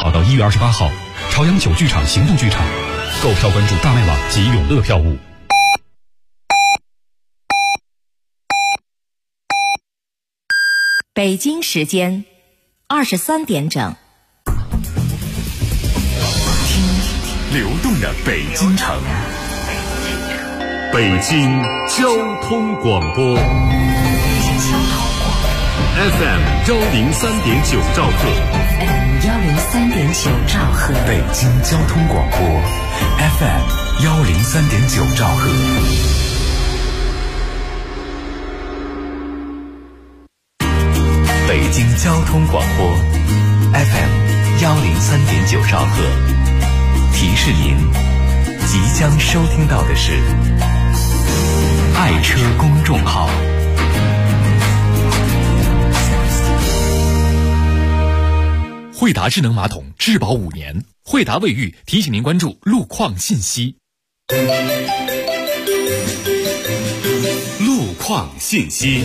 号到1月28号，朝阳9剧场行动剧场，购票关注大麦网及永乐票务。 北京时间23点整。 听流动的北京城，北京交通广播 FM 103.9兆赫 103.9兆赫， 北京交通广播 FM 103.9兆赫。北京交通广播 FM 103.9兆赫，提示您即将收听到的是爱车公众号。 惠达智能马桶质保5年，惠达卫浴提醒您关注路况信息。 路况信息。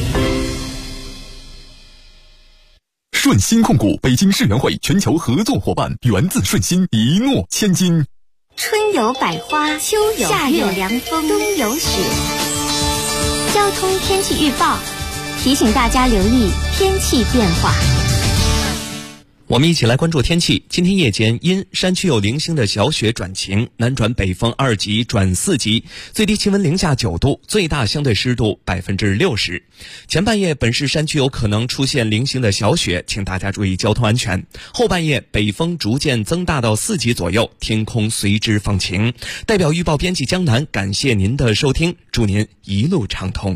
顺鑫控股北京世园会全球合作伙伴，源自顺鑫，一诺千金。 春有百花，秋有夏有凉风，冬有雪。交通天气预报提醒大家留意天气变化。 我们一起来关注天气。今天夜间因山区有零星的小雪转晴，南转北风2级转4级，最低气温零下9度，最大相对湿度60%。前半夜本市山区有可能出现零星的小雪，请大家注意交通安全。后半夜北风逐渐增大到4级左右，天空随之放晴。代表预报编辑江南感谢您的收听，祝您一路畅通。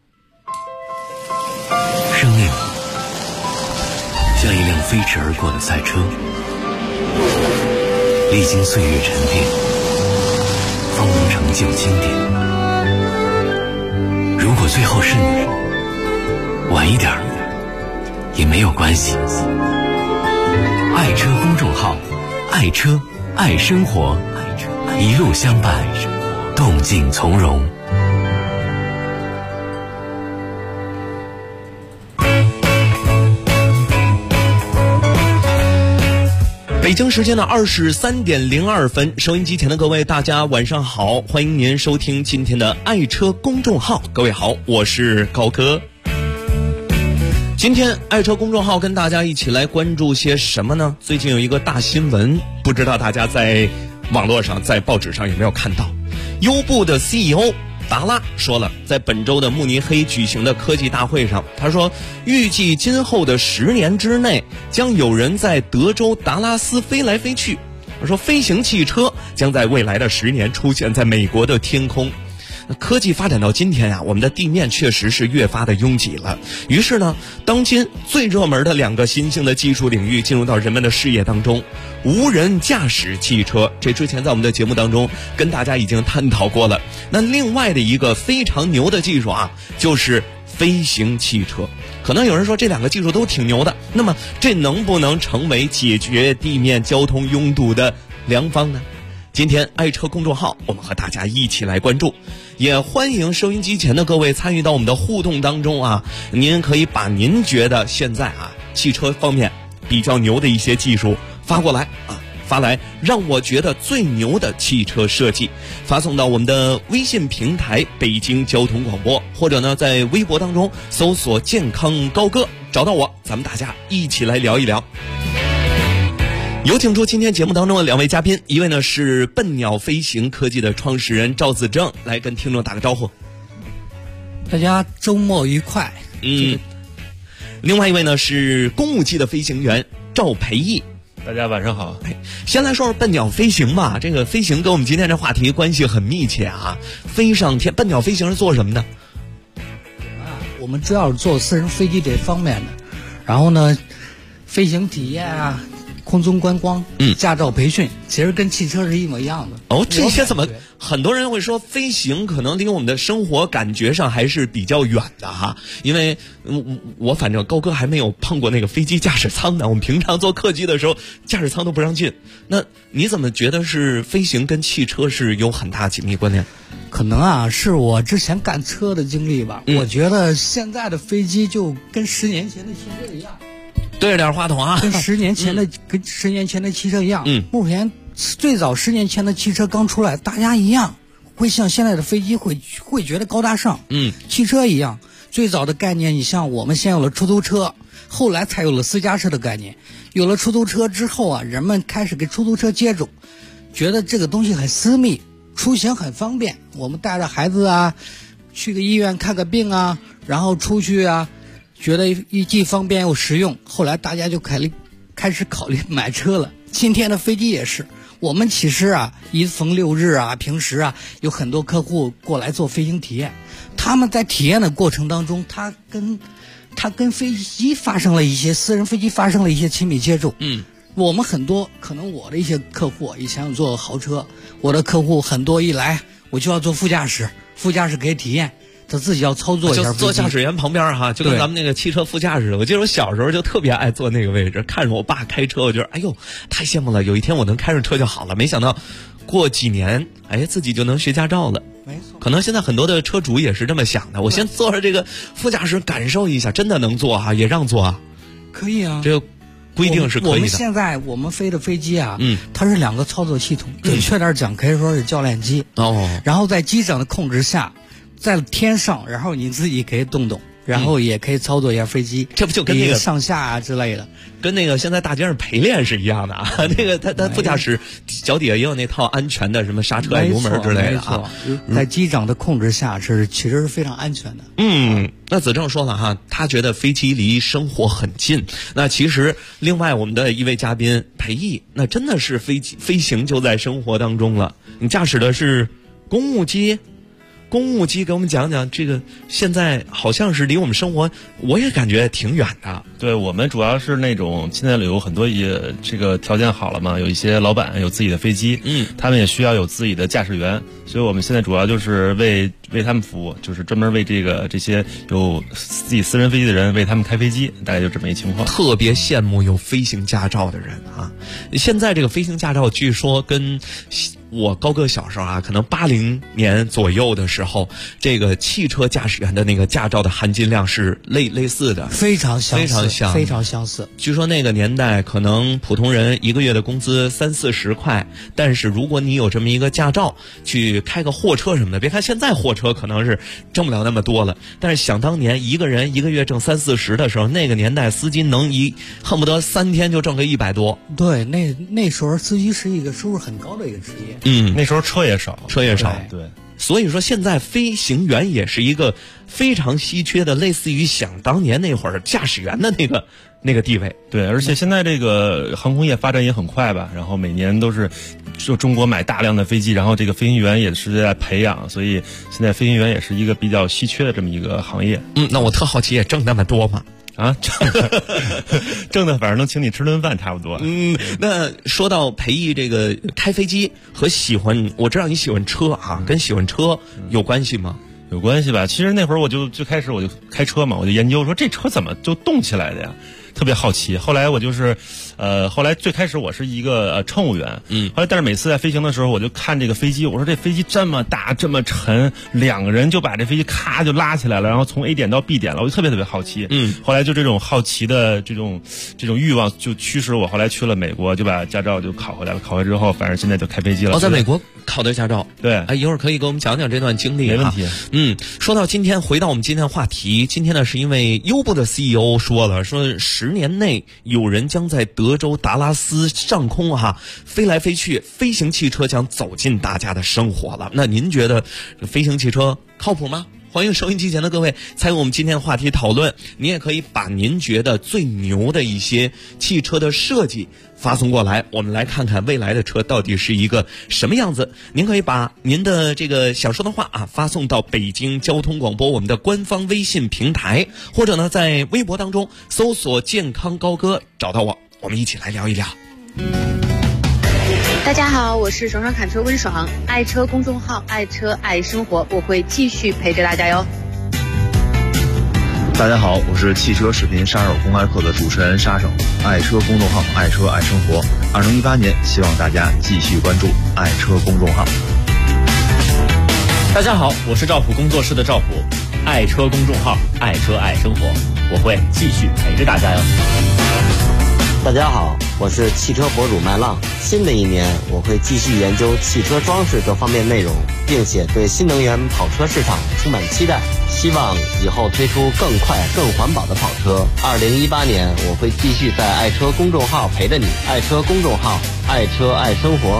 生命像一辆飞驰而过的赛车，历经岁月沉淀，方能成就经典。如果最后是你，晚一点也没有关系。爱车公众号，爱车爱生活，一路相伴，动静从容。 北京时间的23点02分，收音机前的各位大家晚上好，欢迎您收听今天的爱车公众号。各位好，我是高哥。今天爱车公众号跟大家一起来关注些什么呢？最近有一个大新闻，不知道大家在网络上在报纸上有没有看到。优步的 CEO达拉说了，在本周的慕尼黑举行的科技大会上，他说预计今后的10年之内将有人在德州达拉斯飞来飞去。他说飞行汽车将在未来的10年出现在美国的天空。科技发展到今天啊，我们的地面确实是越发的拥挤了。于是呢，当今最热门的2个新兴的技术领域进入到人们的视野当中。无人驾驶汽车，这之前在我们的节目当中跟大家已经探讨过了。那另外的一个非常牛的技术啊，就是飞行汽车。可能有人说这2个技术都挺牛的，那么这能不能成为解决地面交通拥堵的良方呢？今天爱车公众号我们和大家一起来关注，也欢迎收音机前的各位参与到我们的互动当中啊。您可以把您觉得现在啊汽车方面比较牛的一些技术发过来啊，发来让我觉得最牛的汽车设计，发送到我们的微信平台北京交通广播，或者呢在微博当中搜索健康高哥找到我，咱们大家一起来聊一聊。有请出今天节目当中的2位嘉宾，一位呢是笨鸟飞行科技的创始人赵子正，来跟听众打个招呼。 大家周末愉快。 另外一位呢是公务机的飞行员赵培义。 大家晚上好。 先来说说笨鸟飞行吧，这个飞行跟我们今天这话题关系很密切啊。飞上天，笨鸟飞行是做什么的？ 我们主要是做私人飞机这方面的，然后呢，飞行体验啊，空中观光，驾照培训，其实跟汽车是一模一样的。 哦，这些怎么很多人会说飞行可能离我们的生活感觉上还是比较远的哈？因为我反正高哥还没有碰过那个飞机驾驶舱呢。我们平常坐客机的时候，驾驶舱都不让进。那你怎么觉得是飞行跟汽车是有很大紧密关联？ 可能啊，是我之前干车的经历吧。我觉得现在的飞机就跟10年前的汽车一样。 对着点话筒啊， 跟10年前的汽车一样。目前最早10年前的汽车刚出来，大家一样会像现在的飞机会觉得高大上。汽车一样，最早的概念，你像我们先有了出租车，后来才有了私家车的概念。有了出租车之后啊，人们开始给出租车接种，觉得这个东西很私密，出行很方便。我们带着孩子啊，去个医院看个病啊，然后出去啊，觉得既方便又实用。后来大家就开始考虑买车了。今天的飞机也是，我们其实啊，一逢6日啊，平时啊，有很多客户过来做飞行体验。他们在体验的过程当中，他跟飞机发生了一些私人飞机发生了一些亲密接触。我们很多可能我的一些客户以前有做豪车，我的客户很多一来我就要坐副驾驶可以体验，他自己要操作一下飞机， 就坐驾驶员旁边哈，就跟咱们那个汽车副驾驶的。我记得我小时候就特别爱坐那个位置，看着我爸开车，我觉得哎呦太羡慕了，有一天我能开上车就好了。没想到过几年，自己就能学驾照了。 没错， 可能现在很多的车主也是这么想的。我先坐着这个副驾驶感受一下，真的能坐啊，也让坐啊。 可以啊， 这个规定是可以的。 我们现在我们飞的飞机啊，它是2个操作系统，准确点讲可以说是教练机。然后在机长的控制下，在天上，然后你自己可以动，然后也可以操作一下飞机。 这不就跟那个上下啊之类的， 跟那个现在大街上陪练是一样的啊。那个他副驾驶脚底下也有那套安全的什么刹车油门之类的啊。 在机长的控制下其实是非常安全的。 那子正说了哈，他觉得飞机离生活很近。那其实另外我们的一位嘉宾裴毅，那真的是飞行就在生活当中了。你驾驶的是公务机，给我们讲讲这个，现在好像是离我们生活，我也感觉挺远的。 对，我们主要是那种现在有很多也这个条件好了嘛，有一些老板有自己的飞机，他们也需要有自己的驾驶员，所以我们现在主要就是为他们服务，就是专门为这些有自己私人飞机的人为他们开飞机，大概就这么一情况。 特别羡慕有飞行驾照的人啊！现在这个飞行驾照据说跟我高哥小时候啊，可能80年左右的时候，这个汽车驾驶员的那个驾照的含金量是类似的， 非常相似。 据说那个年代可能普通人一个月的工资30-40块，但是如果你有这么一个驾照，去开个货车什么的，别看现在货车可能是挣不了那么多了，但是想当年一个人一个月挣30-40的时候，那个年代司机能恨不得3天就挣个100多。 对，那时候司机是一个收入很高的一个职业。 那时候车也少。对， 所以说现在飞行员也是一个非常稀缺的，类似于想当年那会儿驾驶员的那个地位。 对，而且现在这个航空业发展也很快吧，然后每年都是就中国买大量的飞机，然后这个飞行员也是在培养，所以现在飞行员也是一个比较稀缺的这么一个行业。 那我特好奇，也挣那么多吗？ 挣的反正能请你吃顿饭差不多。 那说到裴毅这个开飞机和我知道你喜欢车啊，跟喜欢车有关系吗？ 有关系吧。其实那会儿最开始我就开车嘛，我就研究说这车怎么就动起来的呀，特别好奇。后来我就是后来最开始我是一个乘务员，后来但是每次在飞行的时候，我就看这个飞机，我说这飞机这么大这么沉，2个人就把这飞机咔就拉起来了，然后从 A 点到 B 点了，我就特别好奇。后来就这种好奇的这种欲望就驱使我后来去了美国，就把驾照就考回来了。考回之后，反正现在就开飞机了。 在美国考的驾照。 对， 一会儿可以给我们讲讲这段经历。 没问题。 说到今天，回到我们今天的话题，今天呢是因为优步的 CEO 说10年内有人将在德州达拉斯上空飞来飞去，飞行汽车将走进大家的生活了。那您觉得飞行汽车靠谱吗？欢迎收音机前的各位参与我们今天的话题讨论，您也可以把您觉得最牛的一些汽车的设计发送过来，我们来看看未来的车到底是一个什么样子。您可以把您的这个想说的话发送到北京交通广播我们的官方微信平台，或者呢在微博当中搜索健康高歌找到我们一起来聊一聊。 大家好，我是爽爽侃车温爽，爱车公众号爱车爱生活，我会继续陪着大家哟。 大家好，我是汽车视频杀手公开课的主持人沙手，爱车公众号爱车爱生活。2018年希望大家继续关注爱车公众号。 大家好，我是赵普工作室的赵普，爱车公众号爱车爱生活，我会继续陪着大家哟。 大家好，我是汽车博主麦浪。新的一年，我会继续研究汽车装饰各方面内容，并且对新能源跑车市场充满期待，希望以后推出更快、更环保的跑车。2018年，我会继续在爱车公众号陪着你。爱车公众号，爱车爱生活。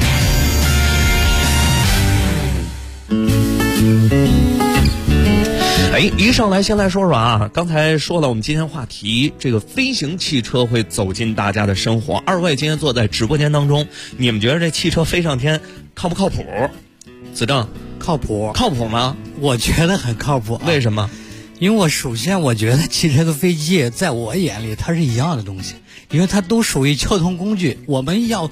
一上来先来说说啊，刚才说了我们今天话题，这个飞行汽车会走进大家的生活。二位今天坐在直播间当中，你们觉得这汽车飞上天靠不靠谱？子正， 靠谱。 靠谱吗？ 我觉得很靠谱。 为什么？ 因为首先我觉得汽车和飞机在我眼里它是一样的东西，因为它都属于交通工具，我们要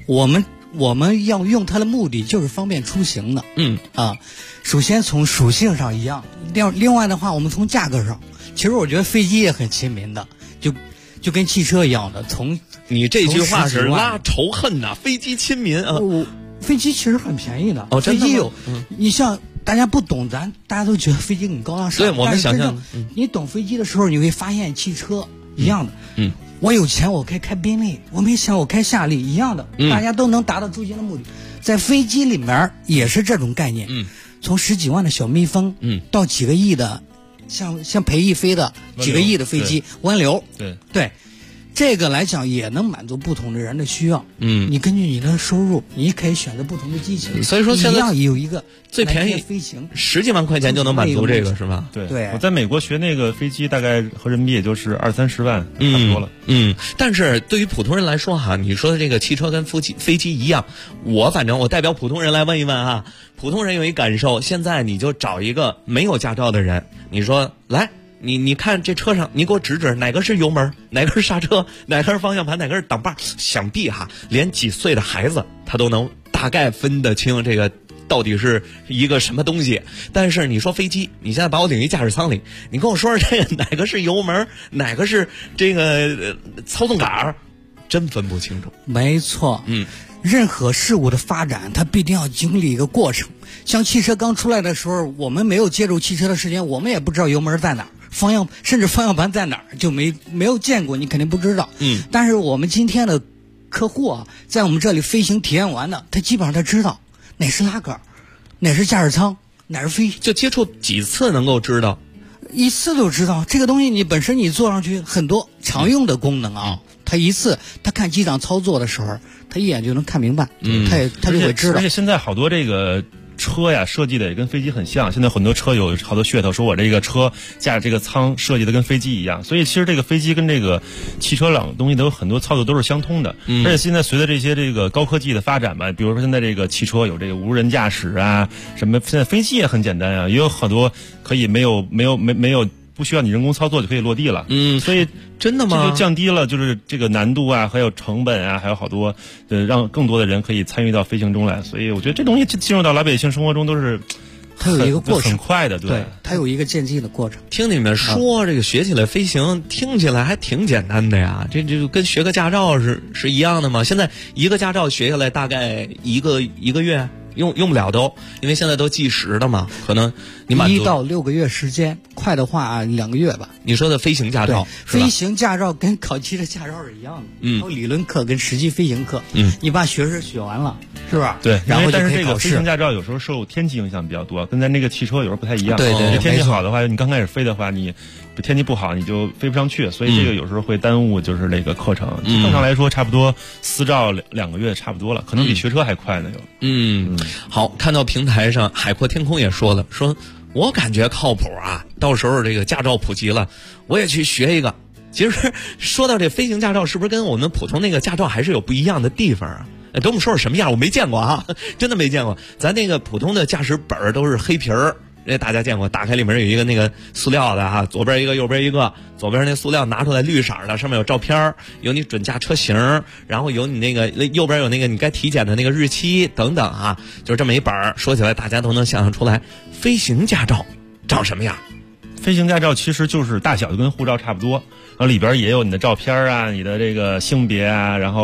用它的目的就是方便出行的。首先从属性上一样，另外的话，我们从价格上，其实我觉得飞机也很亲民的，就跟汽车一样的。 你这句话是拉仇恨呐，飞机亲民啊。 飞机其实很便宜的。 真的吗？ 飞机有，你像大家不懂，大家都觉得飞机很高大上。 对，我们想象， 你懂飞机的时候，你会发现汽车一样的。我有钱我可以开宾利，我没钱我开夏利，一样的，大家都能达到出行的目的。在飞机里面也是这种概念。从10几万的小蜜蜂，到几个亿的，像裴毅飞的几个亿的飞机，湾流，对，这个来讲也能满足不同的人的需要。你根据你的收入，你可以选择不同的机型。 所以说现在一样有一个最便宜飞行 10几万块钱就能满足这个是吧？ 对，我在美国学那个飞机，大概合人民币也就是20-30万，差不多了。 但是对于普通人来说哈，你说的这个汽车跟飞机一样，反正我代表普通人来问一问啊，普通人有一感受，现在你就找一个没有驾照的人，你说来。你看这车上，你给我指指哪个是油门，哪个是刹车，哪个是方向盘，哪个是挡把，想必连几岁的孩子他都能大概分得清这个到底是一个什么东西。但是你说飞机，你现在把我领一驾驶舱里，你跟我说这个哪个是油门，哪个是这个操纵杆，真分不清楚。 没错。任何事物的发展，它必定要经历一个过程。像汽车刚出来的时候，我们没有接触汽车的时间，我们也不知道油门在哪儿，甚至方向盘在哪儿就没有见过，你肯定不知道。但是我们今天的客户在我们这里飞行体验完的，他基本上他知道哪是拉杆，哪是驾驶舱，哪是飞。 就接触几次能够知道？ 一次都知道。这个东西你本身你做上去很多常用的功能啊，他一次他看机长操作的时候，他一眼就能看明白，他就会知道。 而且现在好多这个车呀设计的也跟飞机很像，现在很多车有好多噱头，说我这个车架这个舱设计的跟飞机一样，所以其实这个飞机跟这个汽车两个东西都有很多操作都是相通的。而且现在随着这些这个高科技的发展吧，比如说现在这个汽车有这个无人驾驶啊，什么现在飞机也很简单啊，也有很多可以没有不需要你人工操作就可以落地了。所以真的吗？ 这就降低了就是这个难度啊，还有成本啊，还有好多让更多的人可以参与到飞行中来。所以我觉得这东西进入到老百姓生活中都是它有一个过程， 很快的，对， 它有一个渐进的过程。 听你们说这个学起来飞行，听起来还挺简单的呀，这就跟学个驾照是一样的吗？现在一个驾照学下来大概一个月。用不了都，因为现在都计时的嘛，可能你满足 1到6个月时间，快的话2个月吧。 你说的飞行驾照， 飞行驾照跟考汽车驾照是一样的，有理论课跟实际飞行课，你把学士学完了，是吧？ 对， 然后但是这个飞行驾照有时候受天气影响比较多，跟咱那个汽车有时候不太一样。 对， 天气好的话，你刚开始飞的话，你天气不好你就飞不上去，所以这个有时候会耽误就是那个课程。正常来说，差不多私照2个月差不多了，可能比学车还快呢。 好，看到平台上海阔天空也说了，说我感觉靠谱啊，到时候这个驾照普及了，我也去学一个。其实说到这飞行驾照，是不是跟我们普通那个驾照还是有不一样的地方啊？给我们说说什么样？我没见过啊，真的没见过。咱那个普通的驾驶本都是黑皮儿。大家见过，打开里面有一个那个塑料的左边一个右边一个，左边那塑料拿出来绿色的，上面有照片，有你准驾车型，然后有你那个右边有那个你该体检的那个日期等等就是这么一本。说起来大家都能想象出来，飞行驾照长什么样？ 飞行驾照其实就是大小就跟护照差不多，然后里边也有你的照片啊，你的这个性别啊，然后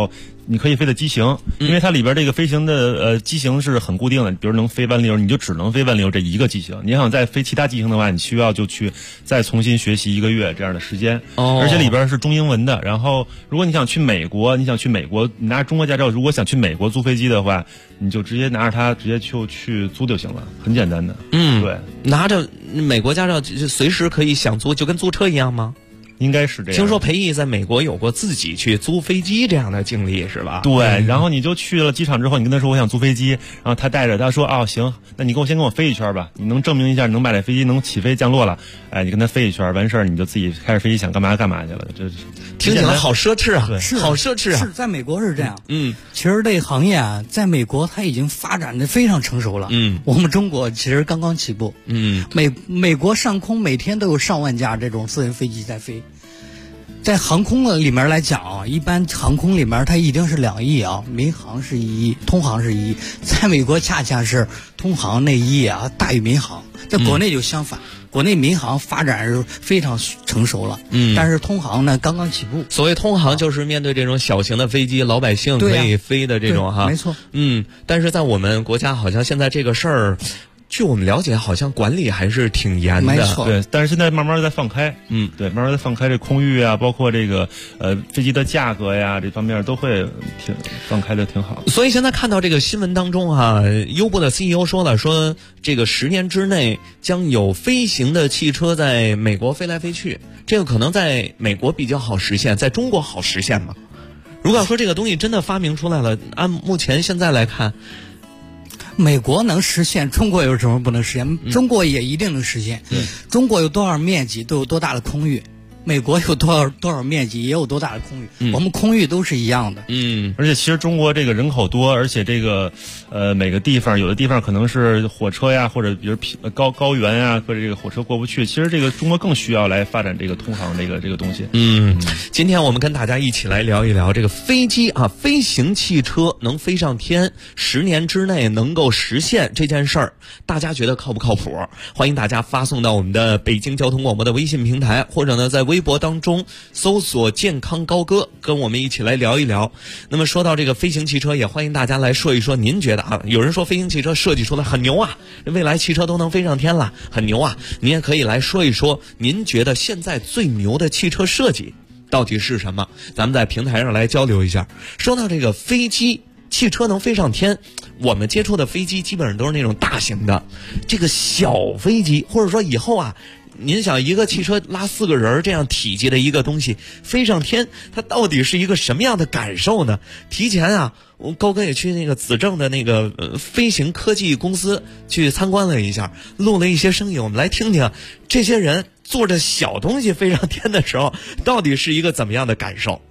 你可以飞的机型，因为它里边这个飞行的机型是很固定的，比如能飞万利油，你就只能飞万利油这一个机型。你想再飞其他机型的话，你需要就去再重新学习1个月这样的时间。而且里边是中英文的。然后如果你想去美国，你拿着中国驾照，如果想去美国租飞机的话，你就直接拿着它直接就去租就行了，很简单的。对， 拿着美国驾照就随时可以想租，就跟租车一样吗？ 应该是这样。 听说裴毅在美国有过自己去租飞机这样的经历，是吧？ 对，然后你就去了机场之后，你跟他说我想租飞机，然后他带着他说行，那你先跟我飞一圈吧，你能证明一下你能把这飞机能起飞降落了，你跟他飞一圈，完事儿你就自己开着飞机想干嘛干嘛去了。这听起来好奢侈啊， 是好奢侈啊！ 是在美国是这样。其实这个行业啊，在美国它已经发展的非常成熟了。我们中国其实刚刚起步。美国上空每天都有上万架这种私人飞机在飞。在航空的里面来讲啊，一般航空里面它一定是2亿啊，民航是1亿，通航是1亿。在美国恰恰是通航那1亿啊大于民航，在国内就相反。国内民航发展是非常成熟了，但是通航呢刚刚起步。 所谓通航就是面对这种小型的飞机，老百姓可以飞的这种哈， 没错。 但是在我们国家好像现在这个事儿，据我们了解，好像管理还是挺严的。 没错。 对，但是现在慢慢在放开。对，慢慢在放开这空域啊，包括这个飞机的价格呀，这方面都会放开的挺好。 所以现在看到这个新闻当中啊，优步的 CEO 说了，说这个10年之内将有飞行的汽车在美国飞来飞去，这个可能在美国比较好实现，在中国好实现吗？如果要说这个东西真的发明出来了，按目前现在来看， 美国能实现，中国有什么不能实现？中国也一定能实现。中国有多少面积，都有多大的空域。美国有多少面积，也有多大的空域。我们空域都是一样的。 而且其实中国这个人口多，而且这个每个地方有的地方可能是火车呀，或者比如高原呀，或者这个火车过不去。其实这个中国更需要来发展这个通航这个东西。 今天我们跟大家一起来聊一聊这个飞机啊，飞行汽车能飞上天，10年之内能够实现这件事儿，大家觉得靠不靠谱？欢迎大家发送到我们的北京交通广播的微信平台，或者呢在微博当中搜索健康高歌，跟我们一起来聊一聊。那么说到这个飞行汽车，也欢迎大家来说一说您觉得啊，有人说飞行汽车设计出来很牛啊，未来汽车都能飞上天了，很牛啊，您也可以来说一说您觉得现在最牛的汽车设计到底是什么，咱们在平台上来交流一下。说到这个飞机汽车能飞上天，我们接触的飞机基本上都是那种大型的，这个小飞机或者说以后啊，您想一个汽车拉4个人这样体积的一个东西飞上天，它到底是一个什么样的感受呢？提前啊，我高哥也去那个子正的那个飞行科技公司去参观了一下，录了一些声音，我们来听听这些人坐着小东西飞上天的时候到底是一个怎么样的感受。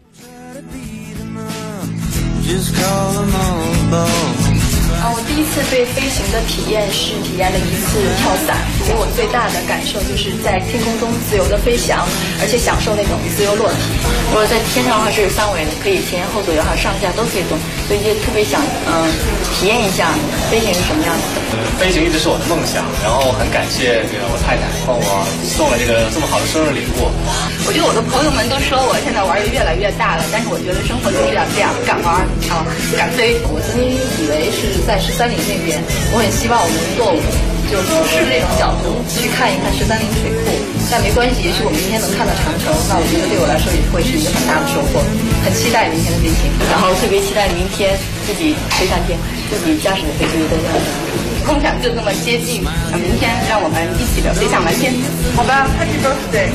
我第一次对飞行的体验是体验了一次跳伞，给我最大的感受就是在天空中自由的飞翔，而且享受那种自由落体。我在天上的话是3维的，可以前后左右还有上下都可以动，所以就特别想体验一下飞行是什么样子的。 飞行一直是我的梦想，然后很感谢这个我太太帮我送了这么好的生日礼物。 我觉得我的朋友们都说我现在玩的越来越大了，但是我觉得生活就是这样，敢玩啊，敢飞。我曾经以为是在13岭那边，我很希望我能够就俯视那种角度去看一看13岭水库，但没关系，也许我明天能看到长城，那我觉得对我来说也会是一个很大的收获。很期待明天的飞行，然后特别期待明天自己飞上天，自己驾驶的飞机在这样梦想就这么接近，明天让我们一起的飞向蓝天，好吧？Happy birthday！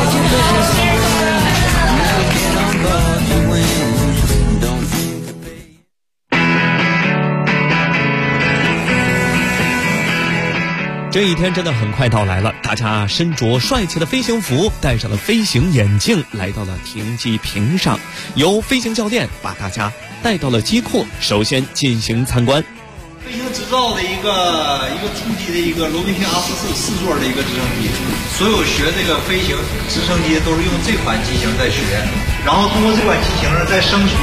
这一天真的很快到来了，大家身着帅气的飞行服，戴上了飞行眼镜，来到了停机坪上，由飞行教练把大家带到了机库，首先进行参观。 飞行执照的一个初级的一个罗宾逊R44座的一个直升机，所有学这个飞行直升机都是用这款机型在学，然后通过这款机型再升级。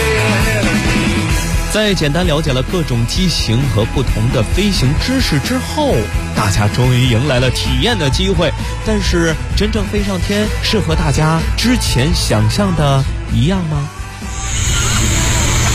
在简单了解了各种机型和不同的飞行知识之后，大家终于迎来了体验的机会。但是真正飞上天是和大家之前想象的一样吗？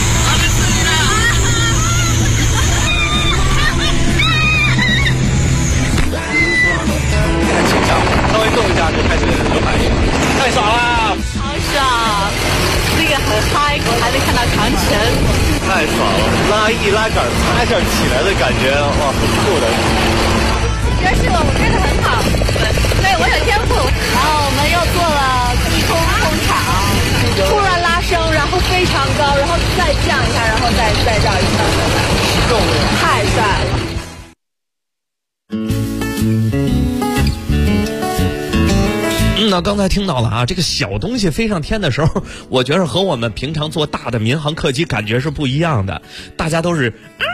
太爽了，一拉杆，擦一下起来的感觉，哇，很酷的。 你这是我真的很好，对我有天赋。然后我们又做了低空空场，突然拉升，然后非常高，然后再降一下，然后再绕一圈，太帅了。 那刚才听到了啊，这个小东西飞上天的时候，我觉得和我们平常坐大的民航客机感觉是不一样的，大家都是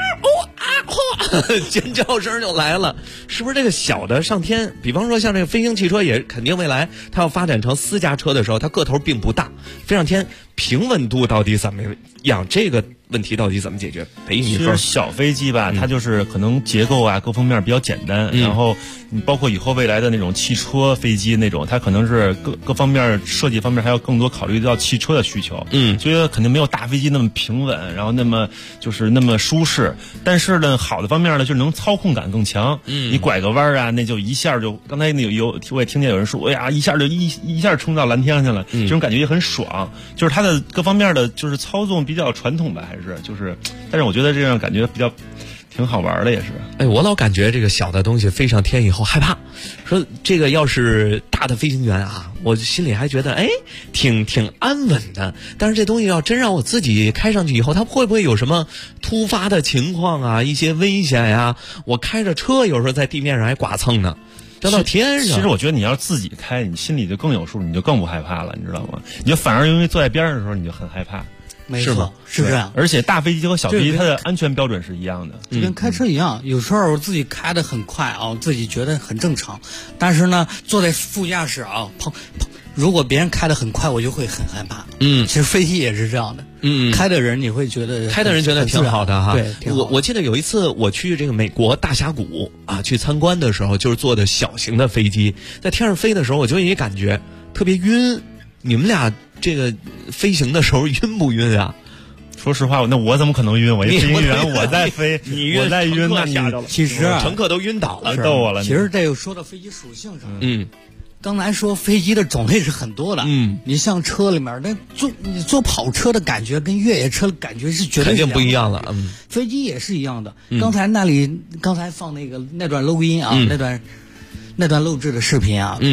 尖叫声就来了，是不是这个小的上天？比方说像这个飞行汽车，也肯定未来它要发展成私家车的时候，它个头并不大，飞上天平稳度到底怎么样？这个问题到底怎么解决？ 其实小飞机吧，它就是可能结构啊各方面比较简单，然后你包括以后未来的那种汽车飞机那种，它可能是各方面设计方面还要更多考虑到汽车的需求，所以肯定没有大飞机那么平稳，然后那么舒适。但是呢，好的方面呢，就是能操控感更强。你拐个弯啊，那就一下就刚才我也听见有人说，哎呀，一下就一下冲到蓝天上去了，这种感觉也很爽。就是它的各方面的就是操纵比较传统吧，还是但是我觉得这样感觉比较挺好玩的，也是。 哎，我老感觉这个小的东西飞上天以后害怕，说这个要是大的飞行员啊，我心里还觉得挺安稳的。但是这东西要真让我自己开上去以后，它会不会有什么突发的情况啊，一些危险呀？我开着车有时候在地面上还剐蹭呢。掉到天上， 其实我觉得你要自己开，你心里就更有数，你就更不害怕了，你知道吗？你就反而因为坐在边上的时候，你就很害怕。 是吗？是这样。 而且大飞机和小飞机它的安全标准是一样的， 就跟开车一样。有时候我自己开得很快啊，自己觉得很正常，但是呢，坐在副驾驶啊，如果别人开得很快，我就会很害怕。其实飞机也是这样的。开的人你会觉得挺好的哈。 对， 我记得有一次我去这个美国大峡谷啊去参观的时候，就是坐的小型的飞机，在天上飞的时候，我就有一感觉特别晕。你们俩这个飞行的时候晕不晕啊？ 说实话，那我怎么可能晕？我一飞行员，我在飞，我在晕，那你其实乘客都晕倒了， 逗我了。 其实这个说到飞机属性上，刚才说飞机的种类是很多的，你像车里面你坐跑车的感觉跟越野车的感觉是绝对肯定不一样了。 飞机也是一样的。刚才放那段录音啊，那段录制的视频啊，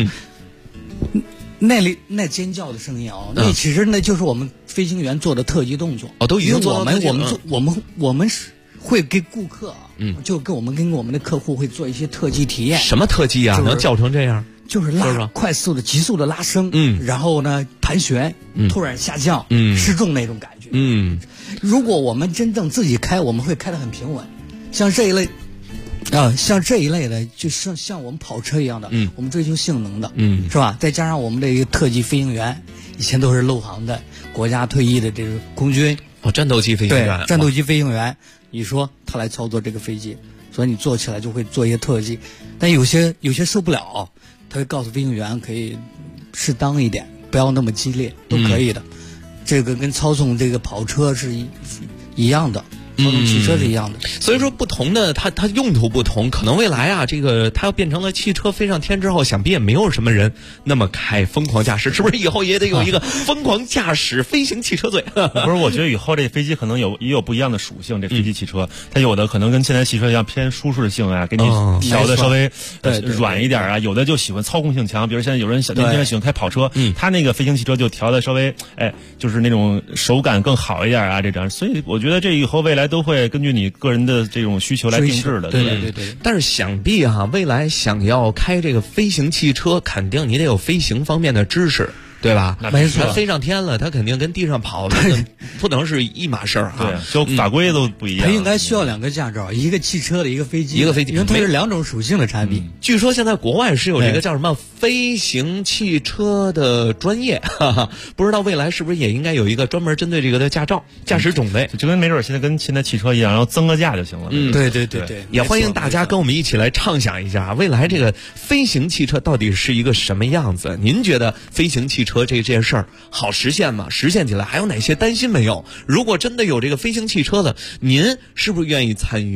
那尖叫的声音啊，那其实那就是我们飞行员做的特技动作。 都已经做了。 我们是会给顾客啊，就跟我们的客户会做一些特技体验。 什么特技啊？能叫成这样？ 就是快速的、急速的拉升，然后呢盘旋，突然下降，失重那种感觉。如果我们真正自己开，我们会开得很平稳。像这一类的，就像我们跑车一样的，我们追求性能的，是吧？再加上我们这个特技飞行员，以前都是陆航的，国家退役的这个空军战斗机飞行员， 战斗机飞行员，你说他来操作这个飞机，所以你做起来就会做一些特技，但有些受不了，他会告诉飞行员可以适当一点，不要那么激烈，都可以的。这个跟操纵这个跑车是一样的。操纵汽车是一样的， 所以说不同的它用途不同，可能未来啊，这个它要变成了汽车飞上天之后，想必也没有什么人那么开疯狂驾驶，是不是？以后也得有一个疯狂驾驶飞行汽车队？ 不是，我觉得以后这飞机可能也有不一样的属性。这飞机汽车，它有的可能跟现在汽车一样偏舒适性啊，给你调的稍微软一点啊；有的就喜欢操控性强，比如现在有人年轻人喜欢开跑车，他那个飞行汽车就调的稍微就是那种手感更好一点啊，这种。所以我觉得这以后未来都会根据你个人的这种需求来定制的。 对。 但是想必未来想要开这个飞行汽车，肯定你得有飞行方面的知识。对吧？ 没错， 它飞上天了，它肯定跟地上跑不能是一码事儿对，就法规都不一样。 它应该需要2个驾照，一个汽车的，一个飞机， 一个飞机， 因为它是2种属性的产品。 据说现在国外是有这个叫什么飞行汽车的专业，不知道未来是不是也应该有一个专门针对这个的驾照驾驶种类， 就跟没准现在跟现在汽车一样，然后增个价就行了。 对， 也欢迎大家跟我们一起来畅想一下，未来这个飞行汽车到底是一个什么样子？您觉得飞行汽车这件事儿好实现吗？实现起来还有哪些担心没有？如果真的有这个飞行汽车了，您是不是愿意参与呢？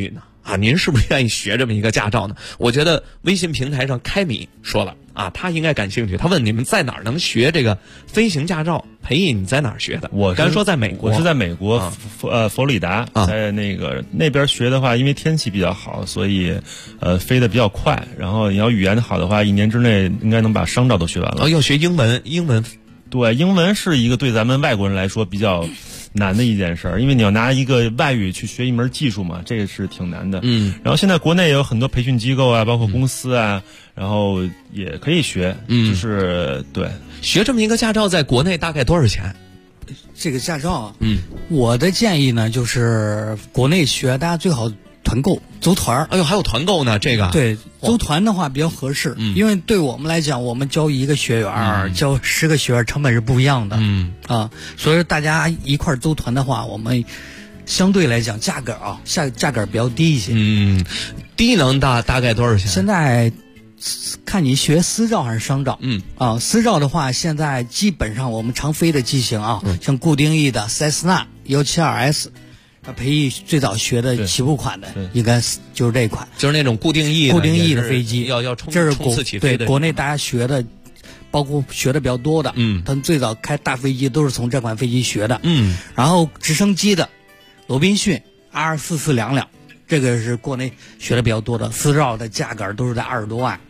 啊，您是不是愿意学这么一个驾照呢？我觉得微信平台上开米说了啊，他应该感兴趣。他问你们在哪儿能学这个飞行驾照？裴毅，你在哪儿学的？ 我刚才说在美国， 我是在美国佛罗里达，在那边学的话，因为天气比较好，所以飞得比较快。然后你要语言好的话，1年之内应该能把商照都学完了。 要学英文， 对，英文是一个对咱们外国人来说比较难的一件事儿，因为你要拿一个外语去学一门技术嘛，这个是挺难的。然后现在国内也有很多培训机构啊，包括公司啊，然后也可以学。就是对， 学这么一个驾照在国内大概多少钱？ 这个驾照啊，我的建议呢，就是国内学大家最好团购组团。 哎呦，还有团购呢，这个对，组团的话比较合适。因为对我们来讲，我们教一个学员，教10个学员，成本是不一样的。所以大家一块组团的话，我们相对来讲价格比较低一些。 低能大概多少钱？ 现在看你学私照还是商照。私照的话，现在基本上我们常飞的机型啊，像固定翼的塞斯纳172S。裴毅最早学的起步款的，应该就是这款， 就是那种固定翼的飞机， 要这是冲刺起飞的。 对，国内大家学的，包括学的比较多的，他们最早开大飞机都是从这款飞机学的。然后直升机的，罗宾逊24422，这个是国内学的比较多的，私照的价格都是在20多万。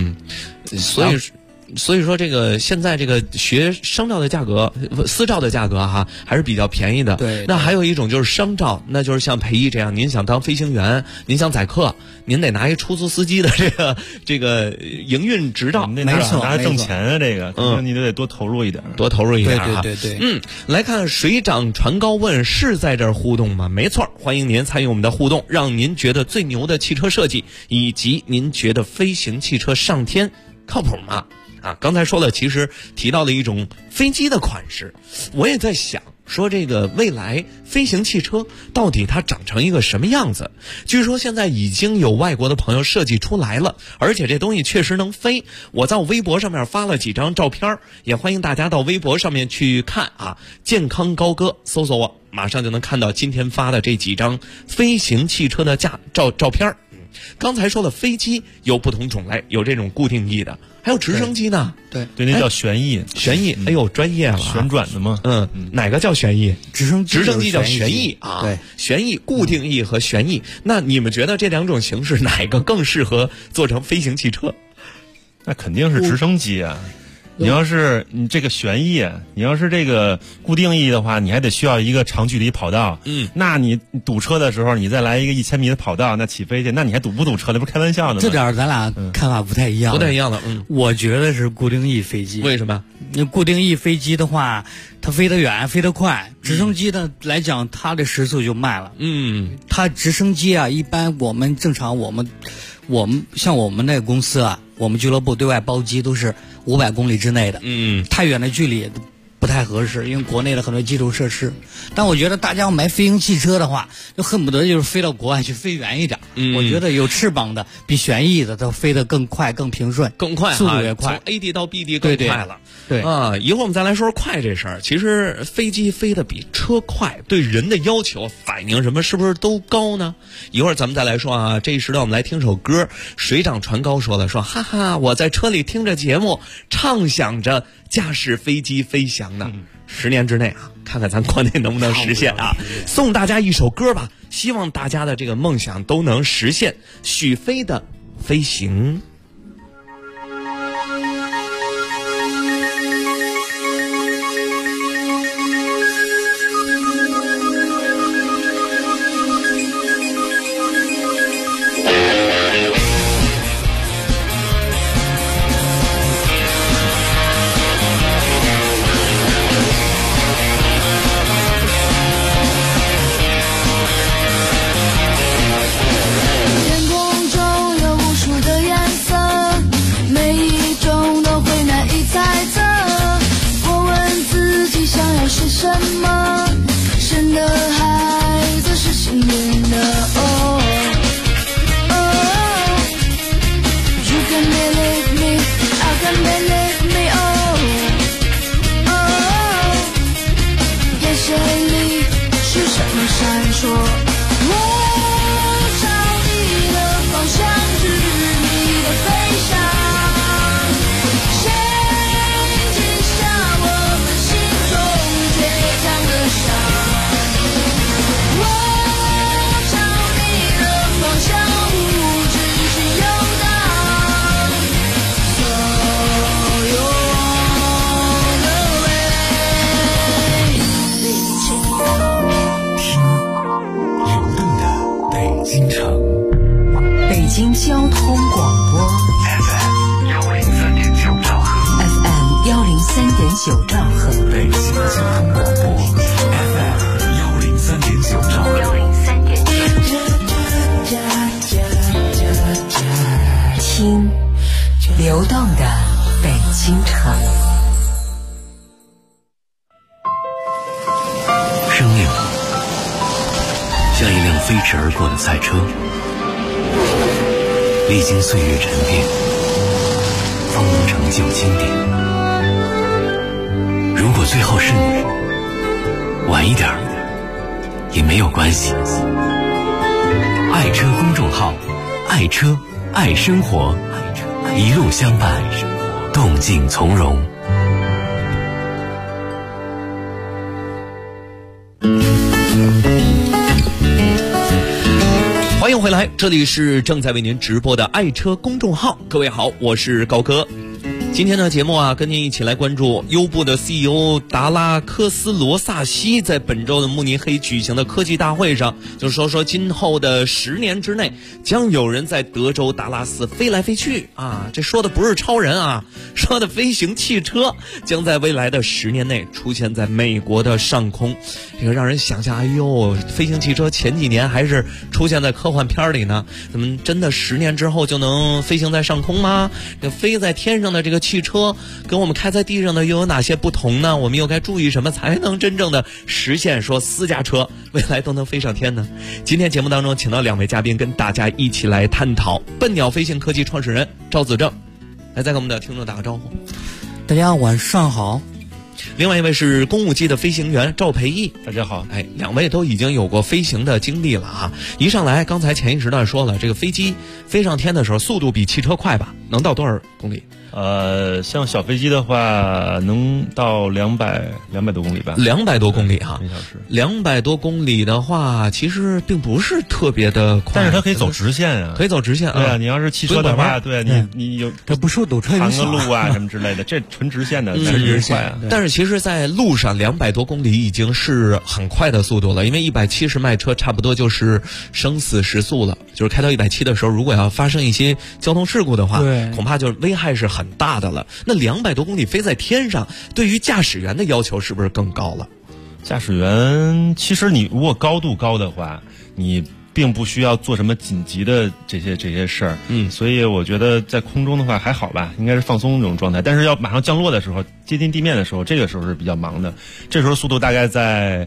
所以说这个现在这个学商照的价格，私照的价格哈还是比较便宜的。 对， 那还有一种就是商照，那就是像裴毅这样，您想当飞行员，您想载客，您得拿一出租司机的这个营运执照， 没错，拿着挣钱啊，这个，你得多投入一点， 对。 来看水涨船高问是在这儿互动吗？没错，欢迎您参与我们的互动，让您觉得最牛的汽车设计，以及您觉得飞行汽车上天靠谱吗？刚才说了，其实提到了一种飞机的款式，我也在想说这个未来飞行汽车到底它长成一个什么样子。据说现在已经有外国的朋友设计出来了，而且这东西确实能飞。我在微博上面发了几张照片，也欢迎大家到微博上面去看啊，健康高歌搜索我，马上就能看到今天发的这几张飞行汽车的照片。刚才说了，飞机有不同种类，有这种固定翼的，还有直升机呢。 对， 那叫旋翼。 哎呦，专业了， 旋转的吗？ 哪个叫旋翼？ 直升机叫旋翼啊。 对， 旋翼、固定翼和旋翼。那你们觉得这两种形式哪个更适合做成飞行汽车？ 那肯定是直升机啊。你要是你这个旋翼，你要是这个固定翼的话，你还得需要一个长距离跑道。那你堵车的时候，你再来一个1000米的跑道，那起飞去，那你还堵不堵车？那不是开玩笑的吗？ 这点咱俩看法不太一样。 不太一样的。 我觉得是固定翼飞机。 为什么？ 那固定翼飞机的话，它飞得远，飞得快。直升机的来讲，它的时速就慢了。它直升机啊，一般我们正常我们像我们那个公司啊，我们俱乐部对外包机都是500公里之内的。太远的距离不太合适，因为国内的很多基础设施。但我觉得大家要买飞行汽车的话，就恨不得就是飞到国外去，飞远一点。我觉得有翅膀的比旋翼的都飞得更快、更平顺、 更快， 速度也快， 从 A 地到 B 地更快了。 对啊，一会儿我们再来说说快这事儿。其实飞机飞得比车快，对人的要求、反应什么是不是都高呢？一会儿咱们再来说啊。这一时段我们来听首歌，水涨船高说了，说哈哈，我在车里听着节目，畅想着驾驶飞机飞翔呢。10年之内啊，看看咱国内能不能实现啊！送大家一首歌吧，希望大家的这个梦想都能实现。许飞的《飞行》。 闪烁，我找。 京交通广播 FM 103.9兆赫 FM 103.9兆赫， 北京交通广播 FM 103.9兆赫。 听流动的北京城。 生命像一辆飞驰而过的赛车，历经岁月沉淀，方能成就经典。如果最后是你，晚一点也没有关系。爱车公众号，爱车爱生活，一路相伴，动静从容。 欢迎回来，这里是正在为您直播的爱车公众号。各位好，我是高哥。今天的节目啊，跟您一起来关注优步的 CEO 达拉科斯罗萨西在本周的慕尼黑举行的科技大会上，就说今后的10年之内，将有人在德州达拉斯飞来飞去啊！这说的不是超人啊，说的飞行汽车将在未来的10年内出现在美国的上空。这个让人想象，哎呦，飞行汽车前几年还是出现在科幻片里呢，怎么真的10年之后就能飞行在上空吗？这飞在天上的这个汽车跟我们开在地上的又有哪些不同呢？我们又该注意什么才能真正的实现说私家车未来都能飞上天呢？今天节目当中请到2位嘉宾跟大家一起来探讨。笨鸟飞行科技创始人赵子正，来再给我们的听众打个招呼。 大家晚上好。 另外一位是公务机的飞行员赵培义， 大家好。 哎，2位都已经有过飞行的经历了啊！一上来，刚才前一时段说了，这个飞机飞上天的时候，速度比汽车快吧？能到多少公里？ 像小飞机的话，能到200多公里吧 ？200多公里哈 ，1小时。 200多公里的话，其实并不是特别的快， 但是它可以走直线啊， 可以走直线啊。 对啊，你要是汽车的话，对你有它不受堵车影响， 盘个路啊什么之类的，这纯直线的， 纯直线啊。但是其实，在路上200多公里已经是很快的速度了，因为170迈车差不多就是生死时速了，就是开到170的时候，如果要发生一些交通事故的话，恐怕就危害是很大的了。那200多公里飞在天上，对于驾驶员的要求是不是更高了？ 驾驶员其实你如果高度高的话，你并不需要做什么紧急的这些事儿，所以我觉得在空中的话还好吧，应该是放松这种状态。但是要马上降落的时候，接近地面的时候，这个时候是比较忙的，这时候速度大概在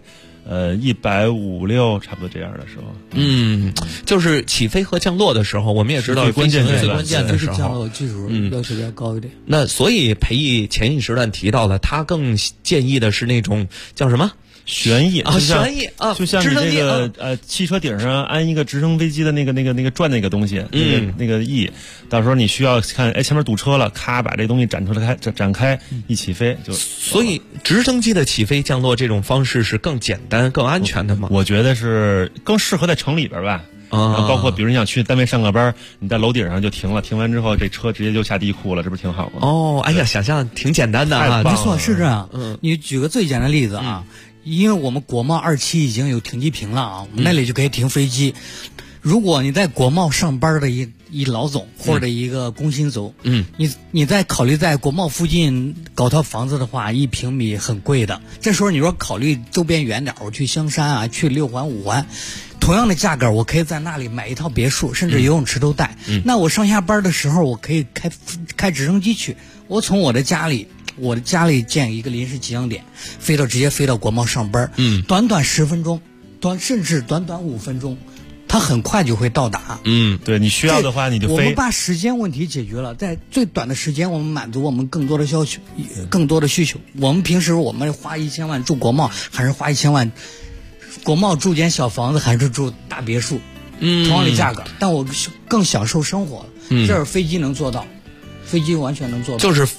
150-160差不多这样的时候。 就是起飞和降落的时候，我们也知道最关键的时候， 降落技术要求比较高一点。 那所以培义前一时段提到了，他更建议的是那种叫什么？ 旋翼啊，旋翼啊， 就像你这个汽车顶上安一个直升飞机的那个转那个东西，那个翼，到时候你需要看，哎，前面堵车了，咔把这东西展开，一起飞就。 所以直升机的起飞降落这种方式是更简单、更安全的吗？ 我觉得是更适合在城里边吧。包括比如你想去单位上个班，你在楼顶上就停了，停完之后这车直接就下地库了，这不是挺好吗？ 哦，哎呀，想象挺简单的啊， 没错，是这样。你举个最简单的例子啊。因为我们国贸2期已经有停机坪了啊，我们那里就可以停飞机。如果你在国贸上班的一老总或者一个工薪族，你在考虑在国贸附近搞套房子的话，1平米很贵的。这时候你说考虑周边远点，我去香山啊，去6环5环，同样的价格，我可以在那里买一套别墅，甚至游泳池都带。那我上下班的时候，我可以开直升机去，我从我的家里建一个临时起降点，直接飞到国贸上班，短短10分钟，甚至短5分钟，它很快就会到达。 对，你需要的话你就飞。 我们把时间问题解决了，在最短的时间，我们满足我们更多的需求。我们平时我们花1000万住国贸，还是花1000万国贸住间小房子，还是住大别墅，同样的价格，但我更享受生活了。这是飞机能做到。飞机完全能做到， 就是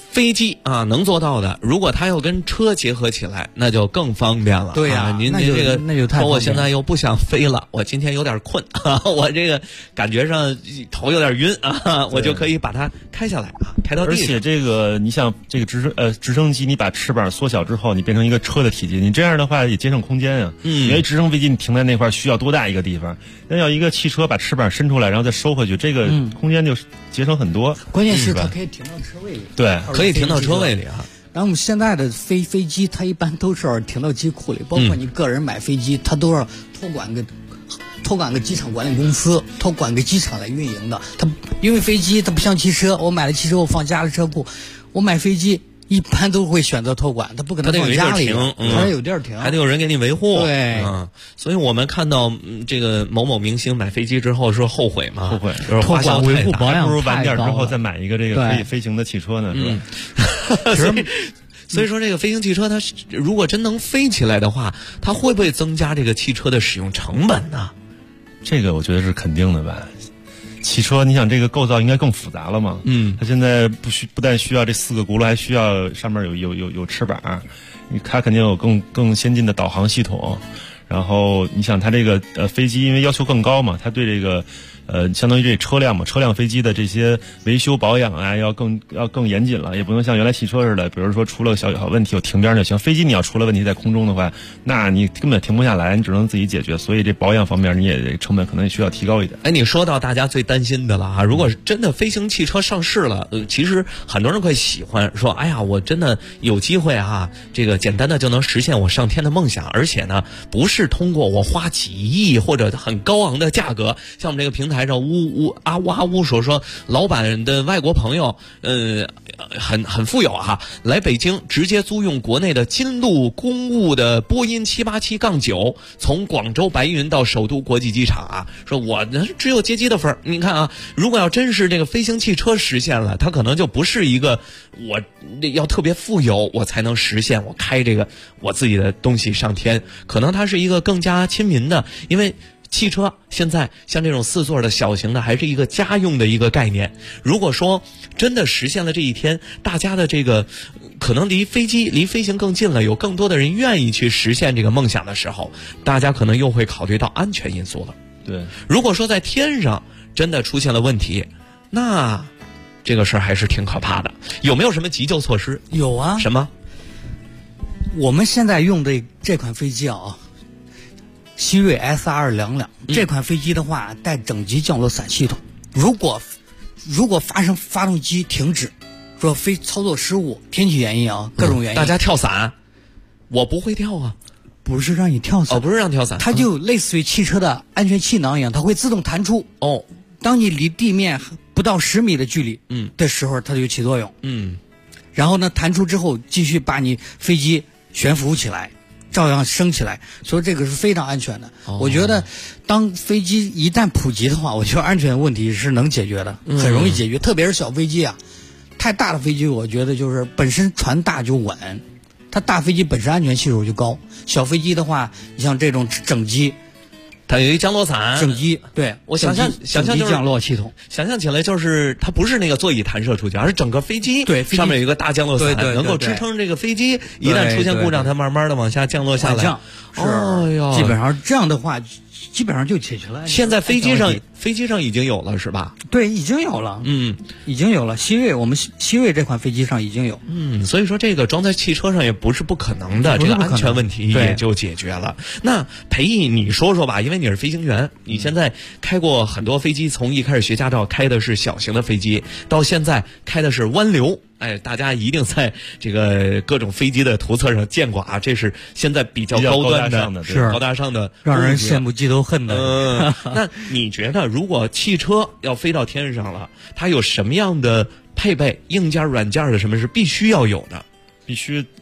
飞机啊能做到的，如果它要跟车结合起来，那就更方便了。 对呀， 您这个那就太方便了。 我现在又不想飞了，我今天有点困啊，我这个感觉上头有点晕啊，我就可以把它开下来啊，开到地上。 而且这个你像这个直升机，你把翅膀缩小之后，你变成一个车的体积，你这样的话也节省空间啊。因为直升飞机你停在那块需要多大一个地方，那要一个汽车把翅膀伸出来，然后再收回去，这个空间就节省很多。 关键是它可以停到车位里。 对。 可以停到车位里啊。 然后我们现在的飞机，它一般都是停到机库里，包括你个人买飞机，它都是托管个机场管理公司，托管个机场来运营的。它因为飞机它不像汽车，我买了汽车我放家里车库，我买飞机一般都会选择托管，它不可能放家里，它得有地儿停， 还得有人给你维护。 对， 所以我们看到这个某某明星买飞机之后说后悔吗？ 后悔， 就是托管维护保养不如晚点之后再买一个这个可以飞行的汽车呢，是吧？所以说这个飞行汽车它如果真能飞起来的话，它会不会增加这个汽车的使用成本呢？ 这个我觉得是肯定的吧。汽车，你想这个构造应该更复杂了嘛？它现在不但需要这4个轱辘，还需要上面有翅膀，它肯定有更先进的导航系统。然后你想它这个飞机因为要求更高嘛，它对这个相当于这车辆飞机的这些维修保养啊，要更严谨了，也不能像原来汽车似的，比如说出了小问题我停边就行。飞机你要出了问题在空中的话，那你根本停不下来，你只能自己解决。所以这保养方面你也成本可能也需要提高一点。 哎，你说到大家最担心的了啊！如果真的飞行汽车上市了，其实很多人会喜欢说，哎呀，我真的有机会啊，这个简单的就能实现我上天的梦想，而且呢，不是通过我花几亿或者很高昂的价格，像我们这个平台上呜所说，老板的外国朋友，很富有啊，来北京直接租用国内的金鹿公务的波音787-9，从广州白云到首都国际机场啊，说我只有接机的份儿。你看啊，如果要真是这个飞行汽车实现了，它可能就不是一个我要特别富有我才能实现我开这个我自己的东西上天，可能它是一个更加亲民的，因为汽车现在像这种4座的小型的还是一个家用的一个概念。如果说真的实现了这一天，大家的这个可能离飞行更近了，有更多的人愿意去实现这个梦想的时候，大家可能又会考虑到安全因素了。 对， 如果说在天上真的出现了问题，那这个事儿还是挺可怕的。有没有什么急救措施？ 有啊。 什么？ 我们现在用的这款飞机啊，希瑞 SR-22这款飞机的话带整机降落伞系统，如果发生发动机停止，说操作失误，天气原因啊，各种原因， 大家跳伞，我不会跳啊。 不是让你跳伞， 不是让跳伞， 它就类似于汽车的安全气囊一样，它会自动弹出。当你离地面不到10米的距离，的时候，它就起作用。然后呢，弹出之后继续把你飞机悬浮起来，照样升起来，所以这个是非常安全的。我觉得，当飞机一旦普及的话，我觉得安全问题是能解决的，很容易解决。特别是小飞机啊，太大的飞机，我觉得就是本身船大就稳。它大飞机本身安全系数就高，小飞机的话，你像这种整机， 它有一降落伞。 整机，对， 我想象就是降落系统， 想象起来就是它不是那个座椅弹射出去，而是整个飞机上面有一个大降落伞，能够支撑这个飞机一旦出现故障，它慢慢的往下降落下来。 基本上这样的话，基本上就解决了。 现在飞机上已经有了是吧？ 对，已经有了。已经有了。我们希瑞这款飞机上已经有。 所以说这个装在汽车上也不是不可能的，这个安全问题也就解决了。那裴毅，你说说吧，因为你是飞行员，你现在开过很多飞机，从一开始学驾照开的是小型的飞机，到现在开的是湾流。大家一定在这个各种飞机的图册上见过啊，这是现在比较高端的， 是高大上的， 让人羡慕嫉妒恨的。 那你觉得，如果汽车要飞到天上了，它有什么样的配备、硬件、软件的什么是必须要有的？ 必须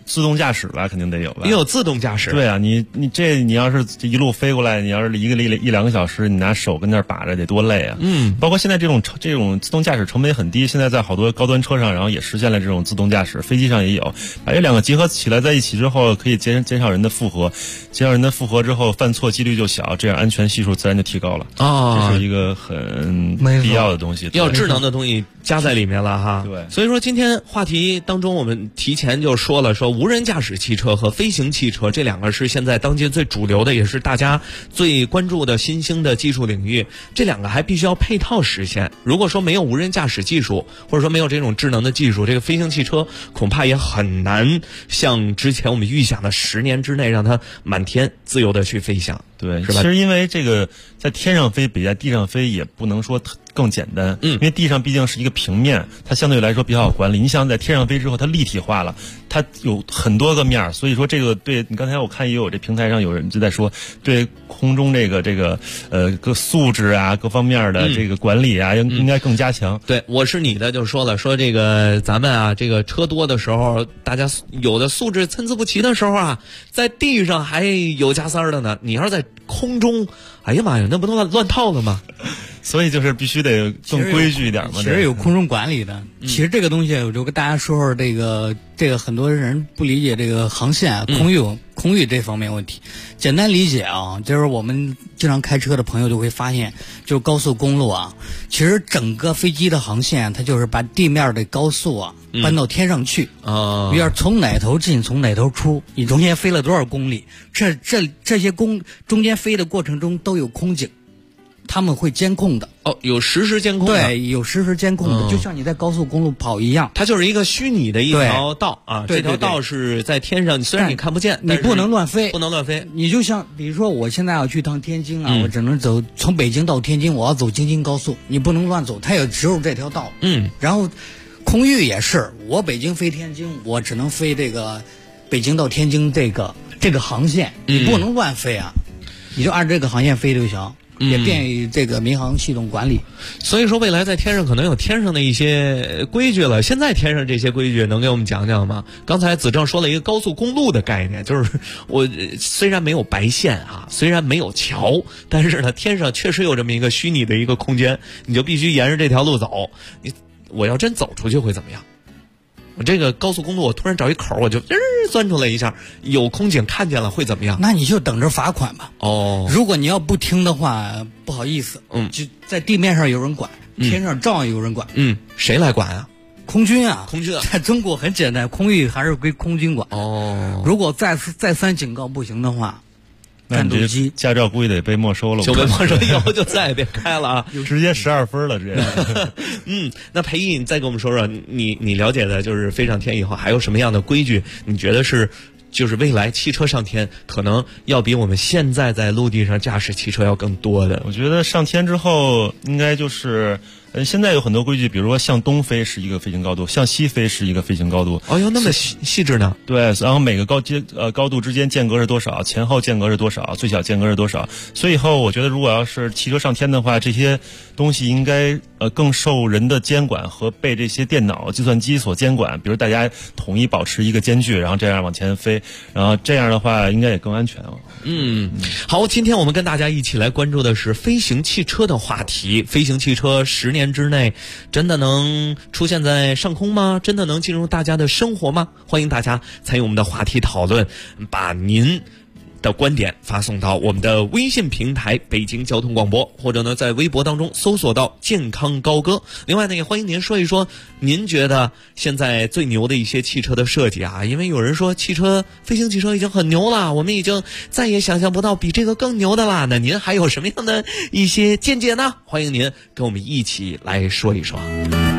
自动驾驶吧，肯定得有吧。 也有自动驾驶。 对啊，你要是一路飞过来，你要是一两个小时，你拿手跟那儿把着，得多累啊。包括现在这种自动驾驶成本也很低，现在在好多高端车上，然后也实现了这种自动驾驶，飞机上也有。把这两个结合起来在一起之后，可以减少人的负荷，之后犯错几率就小，这样安全系数自然就提高了啊。这是一个很必要的东西， 要智能的东西加在里面了哈。 对， 所以说今天话题当中我们提前就说了，说无人驾驶汽车和飞行汽车这两个是现在当今最主流的，也是大家最关注的新兴的技术领域。这两个还必须要配套实现。如果说没有无人驾驶技术，或者说没有这种智能的技术，这个飞行汽车恐怕也很难像之前我们预想的10年之内让它满天自由的去飞翔。 对， 是吧？ 其实因为这个在天上飞比在地上飞也不能说更简单，因为地上毕竟是一个平面，它相对来说比较好管理。你想在天上飞之后，它立体化了，它有很多个面儿，所以说这个对你刚才我看也有这平台上有人就在说，对空中这个各素质啊各方面的这个管理啊应该更加强。 对，我是你的就说了，说这个咱们啊这个车多的时候，大家有的素质参差不齐的时候啊，在地上还有加塞的呢，你要是在空中，哎呀妈呀，那不都乱套了吗？ 所以就是必须得更规矩一点嘛。 其实有空中管理的。其实这个东西，我就跟大家说说这个很多人不理解这个航线啊，空域这方面问题。简单理解啊，就是我们经常开车的朋友就会发现，就是高速公路啊，其实整个飞机的航线，它就是把地面的高速啊搬到天上去啊，比如从哪头进从哪头出，你中间飞了多少公里，这些中间飞的过程中都有空警。他们会监控的有实时监控的。 对，有实时监控的，就像你在高速公路跑一样。 它就是一个虚拟的一条道啊， 对， 这条道是在天上，虽然你看不见， 你不能乱飞， 不能乱飞。 你就像比如说，我现在要去趟天津啊，我只能走从北京到天津，我要走京津高速，你不能乱走，它也只有这条道。然后空域也是，我北京飞天津，我只能飞这个北京到天津这个航线，你不能乱飞啊，你就按这个航线飞就行。也便于这个民航系统管理。 所以说未来在天上可能有天上的一些规矩了。现在天上这些规矩能给我们讲讲吗？刚才子正说了一个高速公路的概念，就是我虽然没有白线啊，虽然没有桥，但是呢天上确实有这么一个虚拟的一个空间，你就必须沿着这条路走。我要真走出去会怎么样？我这个高速公路，我突然找一口，我就钻出来一下，有空警看见了会怎么样？ 那你就等着罚款吧。如果你要不听的话，不好意思，就在地面上有人管，天上照样有人管。 谁来管啊？ 空军啊， 空军啊， 在中国很简单，空域还是归空军管。如果再三警告不行的话，战斗机驾照估计得被没收了， 就被没收，以后就再也别开了啊， 直接12分了，直接。 那裴毅，你再给我们说说，你了解的就是飞上天以后还有什么样的规矩？你觉得就是未来汽车上天可能要比我们现在在陆地上驾驶汽车要更多的？ 我觉得上天之后应该就是现在有很多规矩，比如说向东飞是一个飞行高度，向西飞是一个飞行高度。 哟，那么细致呢？ 对，然后每个高度之间间隔是多少，前后间隔是多少，最小间隔是多少。所以以后我觉得，如果要是汽车上天的话，这些东西应该更受人的监管和被这些电脑、计算机所监管。比如大家统一保持一个间距，然后这样往前飞，然后这样的话应该也更安全了。 好，今天我们跟大家一起来关注的是飞行汽车的话题。飞行汽车10年之内真的能出现在上空吗？真的能进入大家的生活吗？欢迎大家参与我们的话题讨论，把您的观点发送到我们的微信平台北京交通广播，或者呢在微博当中搜索到健康高歌。另外呢也欢迎您说一说您觉得现在最牛的一些汽车的设计啊，因为有人说飞行汽车已经很牛了，我们已经再也想象不到比这个更牛的啦。那您还有什么样的一些见解呢？欢迎您跟我们一起来说一说。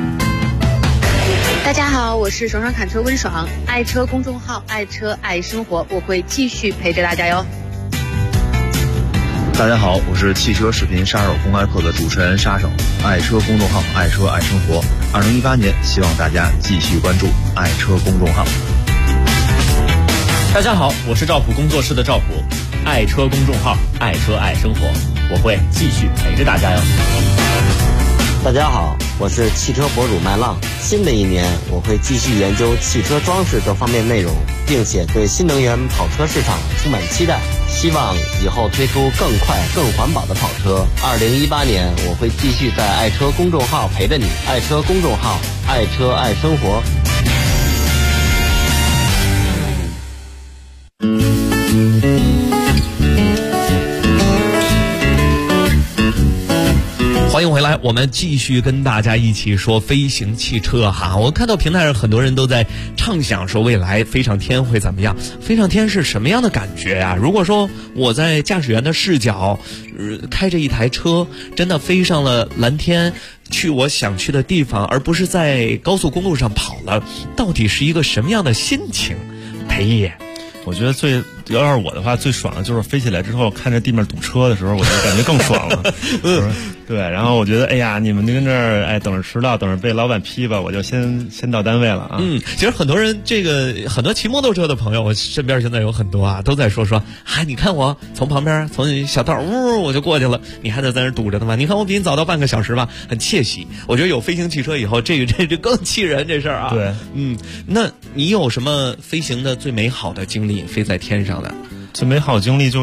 大家好，我是爽爽侃车温爽，爱车公众号爱车爱生活，我会继续陪着大家哟。 大家好，我是汽车视频杀手公开课的主持人沙手，爱车公众号爱车爱生活。2018年，希望大家继续关注爱车公众号。 大家好，我是赵普工作室的赵普，爱车公众号爱车爱生活，我会继续陪着大家哟。 大家好，我是汽车博主麦浪。新的一年，我会继续研究汽车装饰各方面内容， 并且对新能源跑车市场充满期待，希望以后推出更快更环保的跑车。2018年我会继续在爱车公众号陪着你，爱车公众号，爱车爱生活。 欢迎回来，我们继续跟大家一起说飞行汽车哈。我看到平台上很多人都在畅想说未来飞上天会怎么样，飞上天是什么样的感觉呀？如果说我在驾驶员的视角，开着一台车真的飞上了蓝天，去我想去的地方，而不是在高速公路上跑了，到底是一个什么样的心情？裴毅， 我觉得要是我的话，最爽的就是飞起来之后看着地面堵车的时候，我就感觉更爽了。对，然后我觉得，哎呀，你们就跟这儿等着迟到，等着被老板批吧，我就先到单位了啊。 其实很多人很多骑摩托车的朋友，我身边现在有很多啊，都在说你看我从旁边从小道我就过去了，你还得在那堵着呢吗？你看我比你早到半个小时吧，很窃喜。我觉得有飞行汽车以后，这更气人这事儿啊。 对， 那你有什么飞行的最美好的经历？飞在天上的？ 最美好经历就是，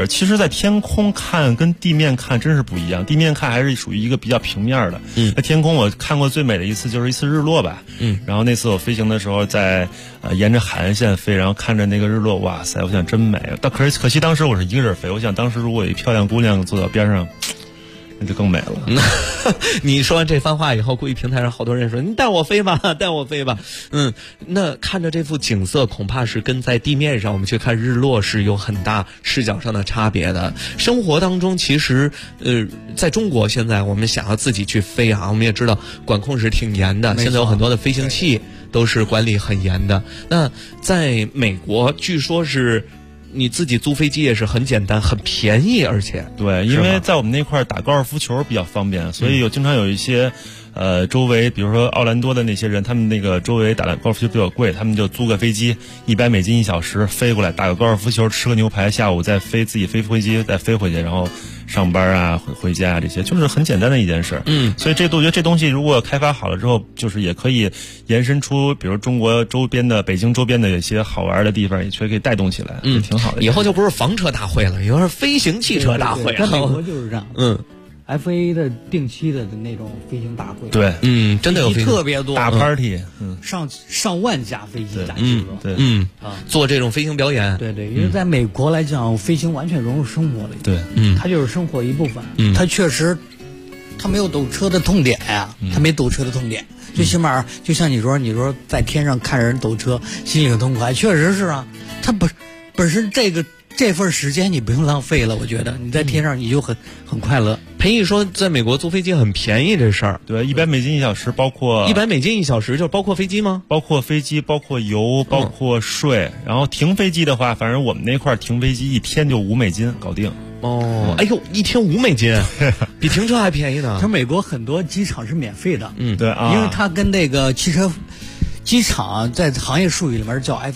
其实在天空看跟地面看真是不一样。地面看还是属于一个比较平面的。在天空我看过最美的一次就是一次日落吧。然后那次我飞行的时候在沿着海岸线飞，然后看着那个日落，哇塞，我想真美。但可惜当时我是一个人飞，我想当时如果有一漂亮姑娘坐到边上，那就更美了。 你说完这番话以后，估计平台上好多人说你带我飞吧，带我飞吧。那看着这幅景色，恐怕是跟在地面上我们去看日落是有很大视角上的差别的。生活当中其实在中国现在我们想要自己去飞啊，我们也知道管控是挺严的，现在有很多的飞行器都是管理很严的。那在美国据说是你自己租飞机也是很简单很便宜，而且对，因为在我们那块打高尔夫球比较方便，所以经常有一些周围比如说奥兰多的那些人，他们那个周围打的高尔夫球比较贵，他们就租个飞机100美金1小时飞过来打个高尔夫球，吃个牛排，下午再自己飞飞机再飞回去，然后上班啊回家啊，这些就是很简单的一件事。所以我觉得这东西如果开发好了之后，就是也可以延伸出比如中国周边的北京周边的一些好玩的地方，也确实可以带动起来，也挺好的。 以后就不是房车大会了，以后是飞行汽车大会。 在美国就是这样。FAA 的定期的那种飞行大会， 对， 真的有飞行特别多大 party， 上万架飞机加汽车， 做这种飞行表演， 对，因为在美国来讲，飞行完全融入生活了， 对， 它就是生活一部分，它确实，它没有堵车的痛点呀，它没堵车的痛点，最起码就像你说在天上看人堵车，心里很痛快，确实是啊，它本身这份时间你不用浪费了，我觉得你在天上你就很快乐。 裴毅说，在美国租飞机很便宜这事儿， 对，100美金1小时，包括 100美金1小时，就是包括飞机吗？ 包括飞机，包括油，包括税，然后停飞机的话，反正我们那块停飞机1天就5美金搞定。 哎呦，1天5美金，比停车还便宜呢。 它美国很多机场是免费的， 对啊， 因为它跟那个汽车机场在行业术语里面叫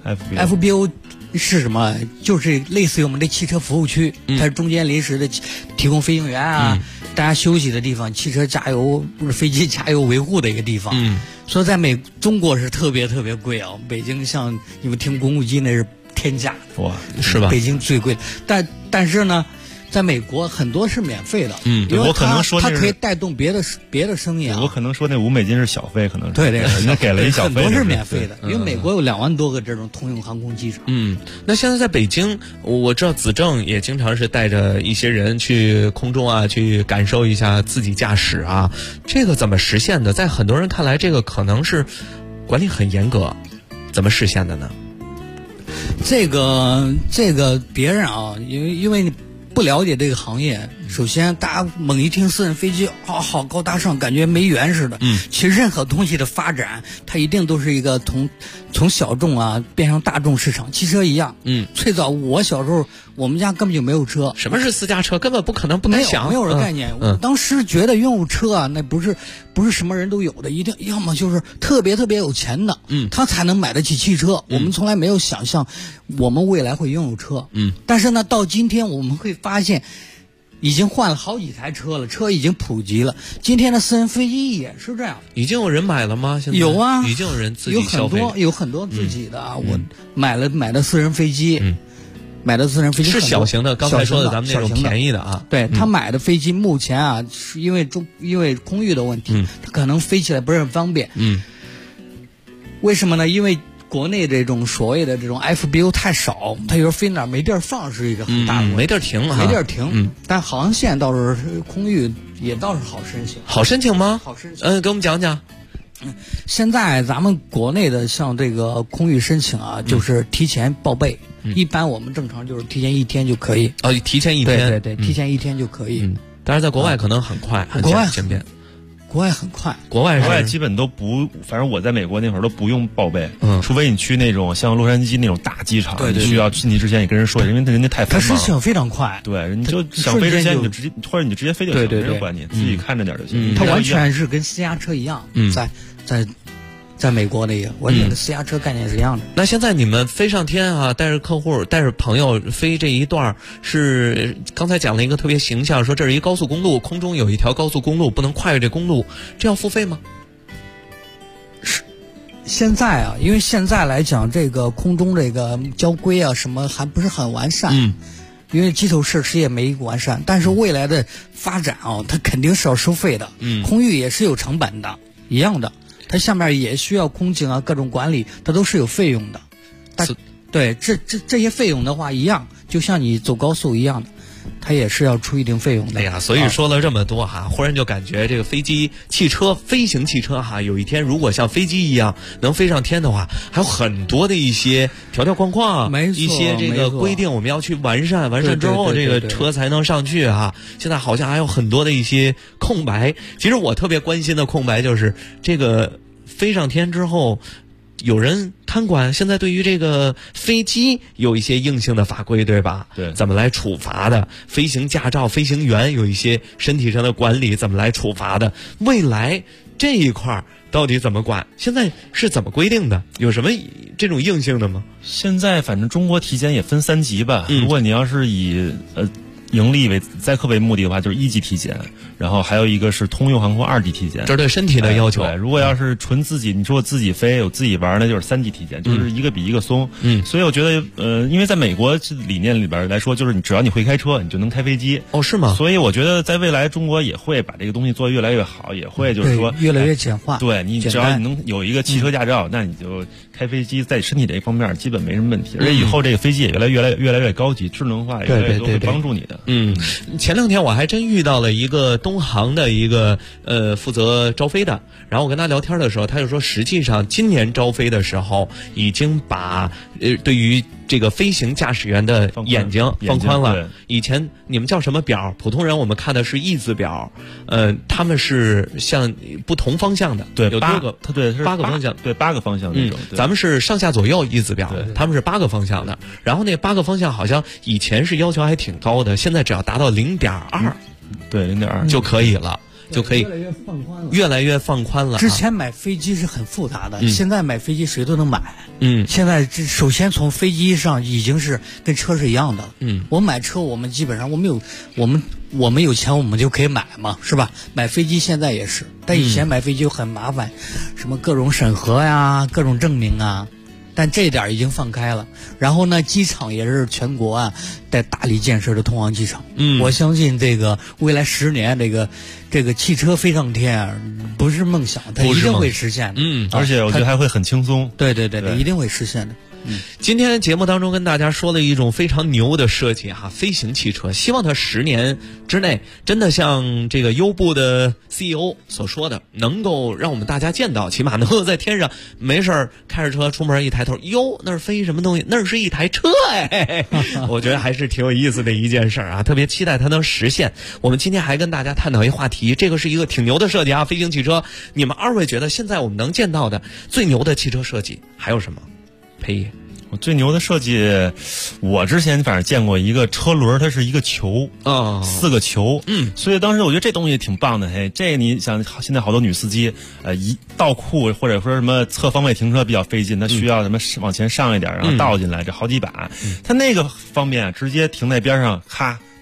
FBO。是什么？就是类似于我们的汽车服务区，它是中间临时的提供飞行员啊，大家休息的地方，汽车加油不是飞机加油维护的一个地方。所以在中国是特别特别贵啊。北京像你们停公务机那是天价， 哇，是吧？ 北京最贵的，但是呢，在美国很多是免费的，因为我可能说它可以带动别的生意啊。 我可能说那5美金是小费，可能是对， 人家给了一小费， 很多是免费的，因为美国有2万多个这种通用航空机场。 那现在在北京，我知道子正也经常是带着一些人去空中啊，去感受一下自己驾驶啊，这个怎么实现的？在很多人看来，这个可能是管理很严格，怎么实现的呢？ 这个别人啊，因为你不了解这个行业，首先大家猛一听私人飞机，好高大上，感觉没缘似的。其实任何东西的发展，它一定都是一个从小众啊变成大众市场。汽车一样，最早我小时候，我们家根本就没有车。 什么是私家车？根本不可能，不能想， 没有这概念。我当时觉得拥有车啊，那不是什么人都有的，一定要么就是特别特别有钱的，他才能买得起汽车。我们从来没有想象我们未来会拥有车。但是呢，到今天我们会发现， 已经换了好几台车了，车已经普及了。今天的私人飞机也是这样。 已经有人买了吗？现在有啊， 已经有人自己消费， 有很多自己的。我买的私人飞机，买的私人飞机是小型的，刚才说的咱们那种便宜的啊。 对，他买的飞机目前啊，是因为空域的问题，他可能飞起来不是很方便。为什么呢？因为国内这种所谓的这种 FBO 太少，它有时候飞哪儿没地儿放是一个很大的问题， 没地儿停， 没地儿停。但航线倒是空域也倒是好申请。 好申请吗？ 好申请。 给我们讲讲。 现在咱们国内的像这个空域申请啊，就是提前报备。一般我们正常就是提前1天就可以。 提前1天。 对，提前1天就可以。 但是在国外可能很快，很简便。 国外很快， 国外基本都不，反正我在美国那会儿都不用报备，除非你去那种像洛杉矶那种大机场，你需要进去之前你跟人说一下，因为人家太繁忙了。 它申请非常快， 对，你就想飞之前你就直接，或者你就直接飞就行，没人管你，自己看着点就行。 它完全是跟私家车一样，在美国那个完全跟私家车概念是一样的。 那现在你们飞上天啊，带着客户带着朋友飞这一段，是刚才讲了一个特别形象，说这是一高速公路，空中有一条高速公路，不能跨越这公路，这要付费吗？ 是现在啊，因为现在来讲这个空中这个交规啊什么还不是很完善，因为基础设施也没完善，但是未来的发展啊，它肯定是要收费的，空域也是有成本的，一样的。它下面也需要空警啊，各种管理，它都是有费用的。对，这些费用的话一样，就像你走高速一样的，它也是要出一定费用的。 哎呀，所以说了这么多哈，忽然就感觉这个飞行汽车哈，有一天如果像飞机一样能飞上天的话，还有很多的一些条条框框，一些这个规定我们要去完善之后，这个车才能上去哈。现在好像还有很多的一些空白。其实我特别关心的空白就是这个飞上天之后，有人看管，现在对于这个飞机有一些硬性的法规，对吧？ 对， 怎么来处罚的？飞行驾照、飞行员有一些身体上的管理，怎么来处罚的？未来这一块到底怎么管？现在是怎么规定的？有什么这种硬性的吗？ 现在反正中国体检也分3级吧。如果你要是以盈利为载客为目的的话，就是1级体检，然后还有一个是通用航空2级体检， 这是对身体的要求。 对，如果要是纯自己，你说我自己飞，我自己玩，那就是3级体检，就是一个比一个松。所以我觉得，因为在美国理念里边来说，就是只要你会开车，你就能开飞机。 哦，是吗？ 所以我觉得在未来，中国也会把这个东西做得越来越好，也会就是说越来越简化。 对，你只要你能有一个汽车驾照，那你就开飞机，在身体这一方面基本没什么问题。而且以后这个飞机也越来越高级，智能化，越来越多会帮助你的。 前2天我还真遇到了一个东航的一个负责招飞的，然后我跟他聊天的时候，他就说，实际上今年招飞的时候已经把对于这个飞行驾驶员的眼睛放宽了。以前你们叫什么表？普通人我们看的是 E 字表，他们是向不同方向的， 对， 有多个， 对，是 8个方向， 对，8个方向那种。 咱们是上下左右 E 字表，他们是8个方向的。然后那8个方向好像以前是要求还挺高的，现在只要达到0.2， 对，0.2 就可以了。就可以越来越放宽了。 之前买飞机是很复杂的，现在买飞机谁都能买。现在首先从飞机上已经是跟车是一样的。我买车，我们基本上我们有钱我们就可以买嘛，是吧？买飞机现在也是，但以前买飞机就很麻烦，什么各种审核呀，各种证明啊。但这一点已经放开了，然后呢，机场也是全国啊在大力建设的通航机场。我相信这个未来10年，这个汽车飞上天不是梦想，它一定会实现的。 而且我觉得还会很轻松。 对，一定会实现的。 今天节目当中跟大家说了一种非常牛的设计哈，飞行汽车，希望它10年之内真的像这个优步的 CEO 所说的，能够让我们大家见到，起码能够在天上没事开着车出门一抬头，哟，那是飞什么东西？那是一台车哎！我觉得还是挺有意思的一件事啊，特别期待它能实现。我们今天还跟大家探讨一话题，这个是一个挺牛的设计啊，飞行汽车。你们2位觉得现在我们能见到的最牛的汽车设计还有什么？裴爷， 我最牛的设计，我之前反正见过一个车轮，它是一个球，4个球，所以当时我觉得这东西挺棒的。嘿，这你想，现在好多女司机，一倒库或者说什么侧方位停车比较费劲，它需要什么往前上一点，然后倒进来，这好几把，它那个方便直接停在边上，咔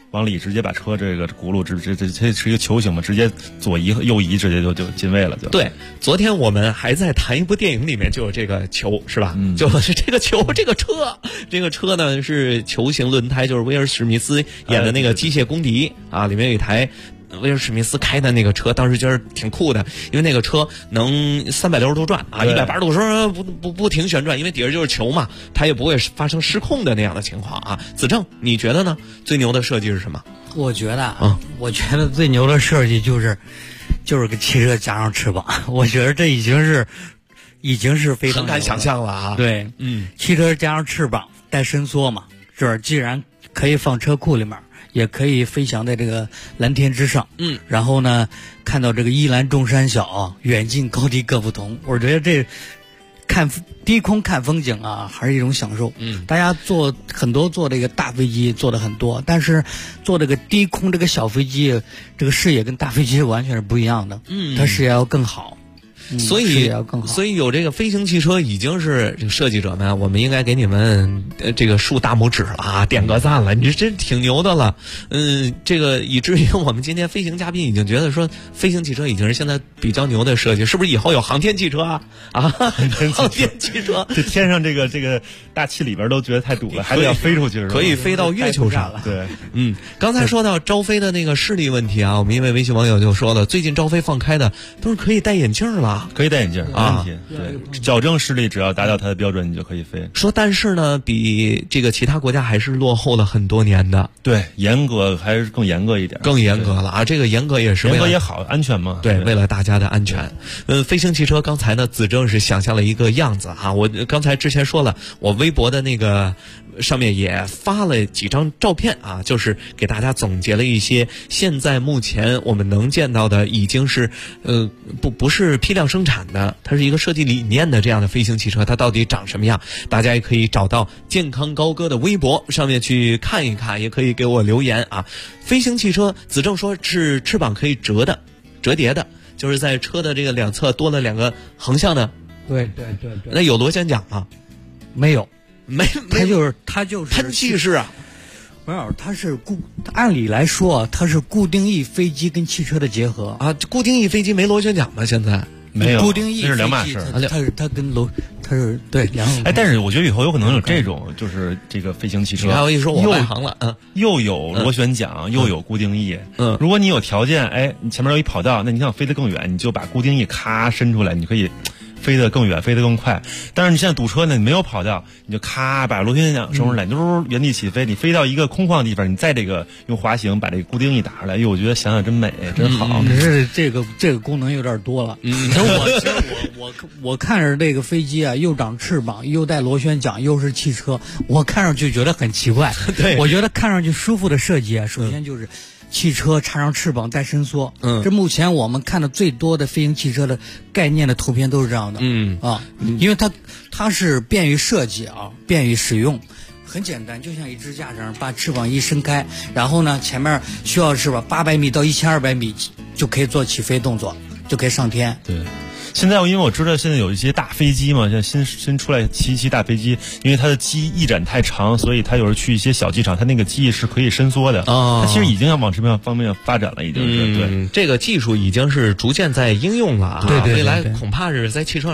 往里直接把车这个轱辘这是一个球形嘛，直接左移右移，直接就进位了就。 对，昨天我们还在谈一部电影，里面就有这个球，是吧？就是这个球，这个车呢是球形轮胎，就是威尔史密斯演的那个机械公敌啊，里面有一台威尔史密斯开的那个车，当时觉得挺酷的，因为那个车能360度转啊，180度时不停旋转，因为底下就是球嘛，它也不会发生失控的那样的情况啊。子正，你觉得呢？最牛的设计是什么？ 我觉得最牛的设计就是给汽车加上翅膀，我觉得这已经是非常很敢想象了啊。 对，汽车加上翅膀带伸缩嘛，这既然可以放车库里面，也可以飞翔在这个蓝天之上。然后呢，看到这个一览众山小，远近高低各不同。我觉得这低空看风景啊，还是一种享受。大家坐这个大飞机坐的很多，但是坐这个低空这个小飞机，这个视野跟大飞机完全是不一样的。它视野要更好。 所以有这个飞行汽车已经是这个设计者们，我们应该给你们这个竖大拇指了啊，点个赞了，你真挺牛的了。这个以至于我们今天飞行嘉宾已经觉得说，飞行汽车已经是现在比较牛的设计，是不是以后有航天汽车啊？航天汽车， 这天上这个大气里边都觉得太堵了，还得要飞出去，是吧？ 可以飞到月球上了。 对， 刚才说到招飞的那个视力问题啊，我们一位微信网友就说了，最近招飞放开的都是可以戴眼镜了。 可以戴眼镜，没问题。对，矫正视力只要达到它的标准，你就可以飞。 说，但是呢，比这个其他国家还是落后了很多年的。 对，严格还是更严格一点， 更严格了啊！这个严格也是严格也好，安全嘛。 对，为了大家的安全。飞行汽车刚才呢，子正是想象了一个样子啊。我刚才之前说了，我微博的那个上面也发了几张照片啊，就是给大家总结了一些现在目前我们能见到的，已经是不是批量生产的，它是一个设计理念的这样的飞行汽车，它到底长什么样？大家也可以找到健康高歌的微博上面去看一看，也可以给我留言啊。飞行汽车，子正说是翅膀可以折叠的，就是在车的这个两侧多了2个横向的。 对。 那有螺旋桨吗？ 没有，它就是喷气式啊。 没有，它是按理来说它是固定翼飞机跟汽车的结合啊。固定翼飞机没螺旋桨吗？现在没有， 固定翼那是两码事。 它是对两种。 但是我觉得以后有可能有这种，就是这个飞行汽车。 你看我一说，我外行了， 又有螺旋桨，又有固定翼。如果你有条件，你前面有一跑道，那你想飞得更远，你就把固定翼咔伸出来，你可以飞得更远，飞得更快。但是你现在堵车呢，你没有跑道，你就咔把螺旋桨伸出来，原地起飞，你飞到一个空旷的地方，你再这个用滑行把这个固定翼打出来。我觉得想想真美，真好。 这个功能有点多了。其实我看着这个飞机啊，又长翅膀，又带螺旋桨，又是汽车，我看上去觉得很奇怪。 对， 我觉得看上去舒服的设计啊，首先就是汽车插上翅膀带伸缩。这目前我们看的最多的飞行汽车的概念的图片都是这样的。因为它是便于设计啊，便于使用，很简单，就像一支架上把翅膀一伸开，然后呢前面需要是吧800米到1200米就可以做起飞动作，就可以上天。 对。现在因为我知道现在有一些大飞机嘛，像新出来777大飞机，因为它的机翼展太长，所以它有时候去一些小机场，它那个机翼是可以伸缩的。它其实已经要往这方面发展了，已经是。对， 这个技术已经是逐渐在应用了啊。 对， 未来恐怕是在汽车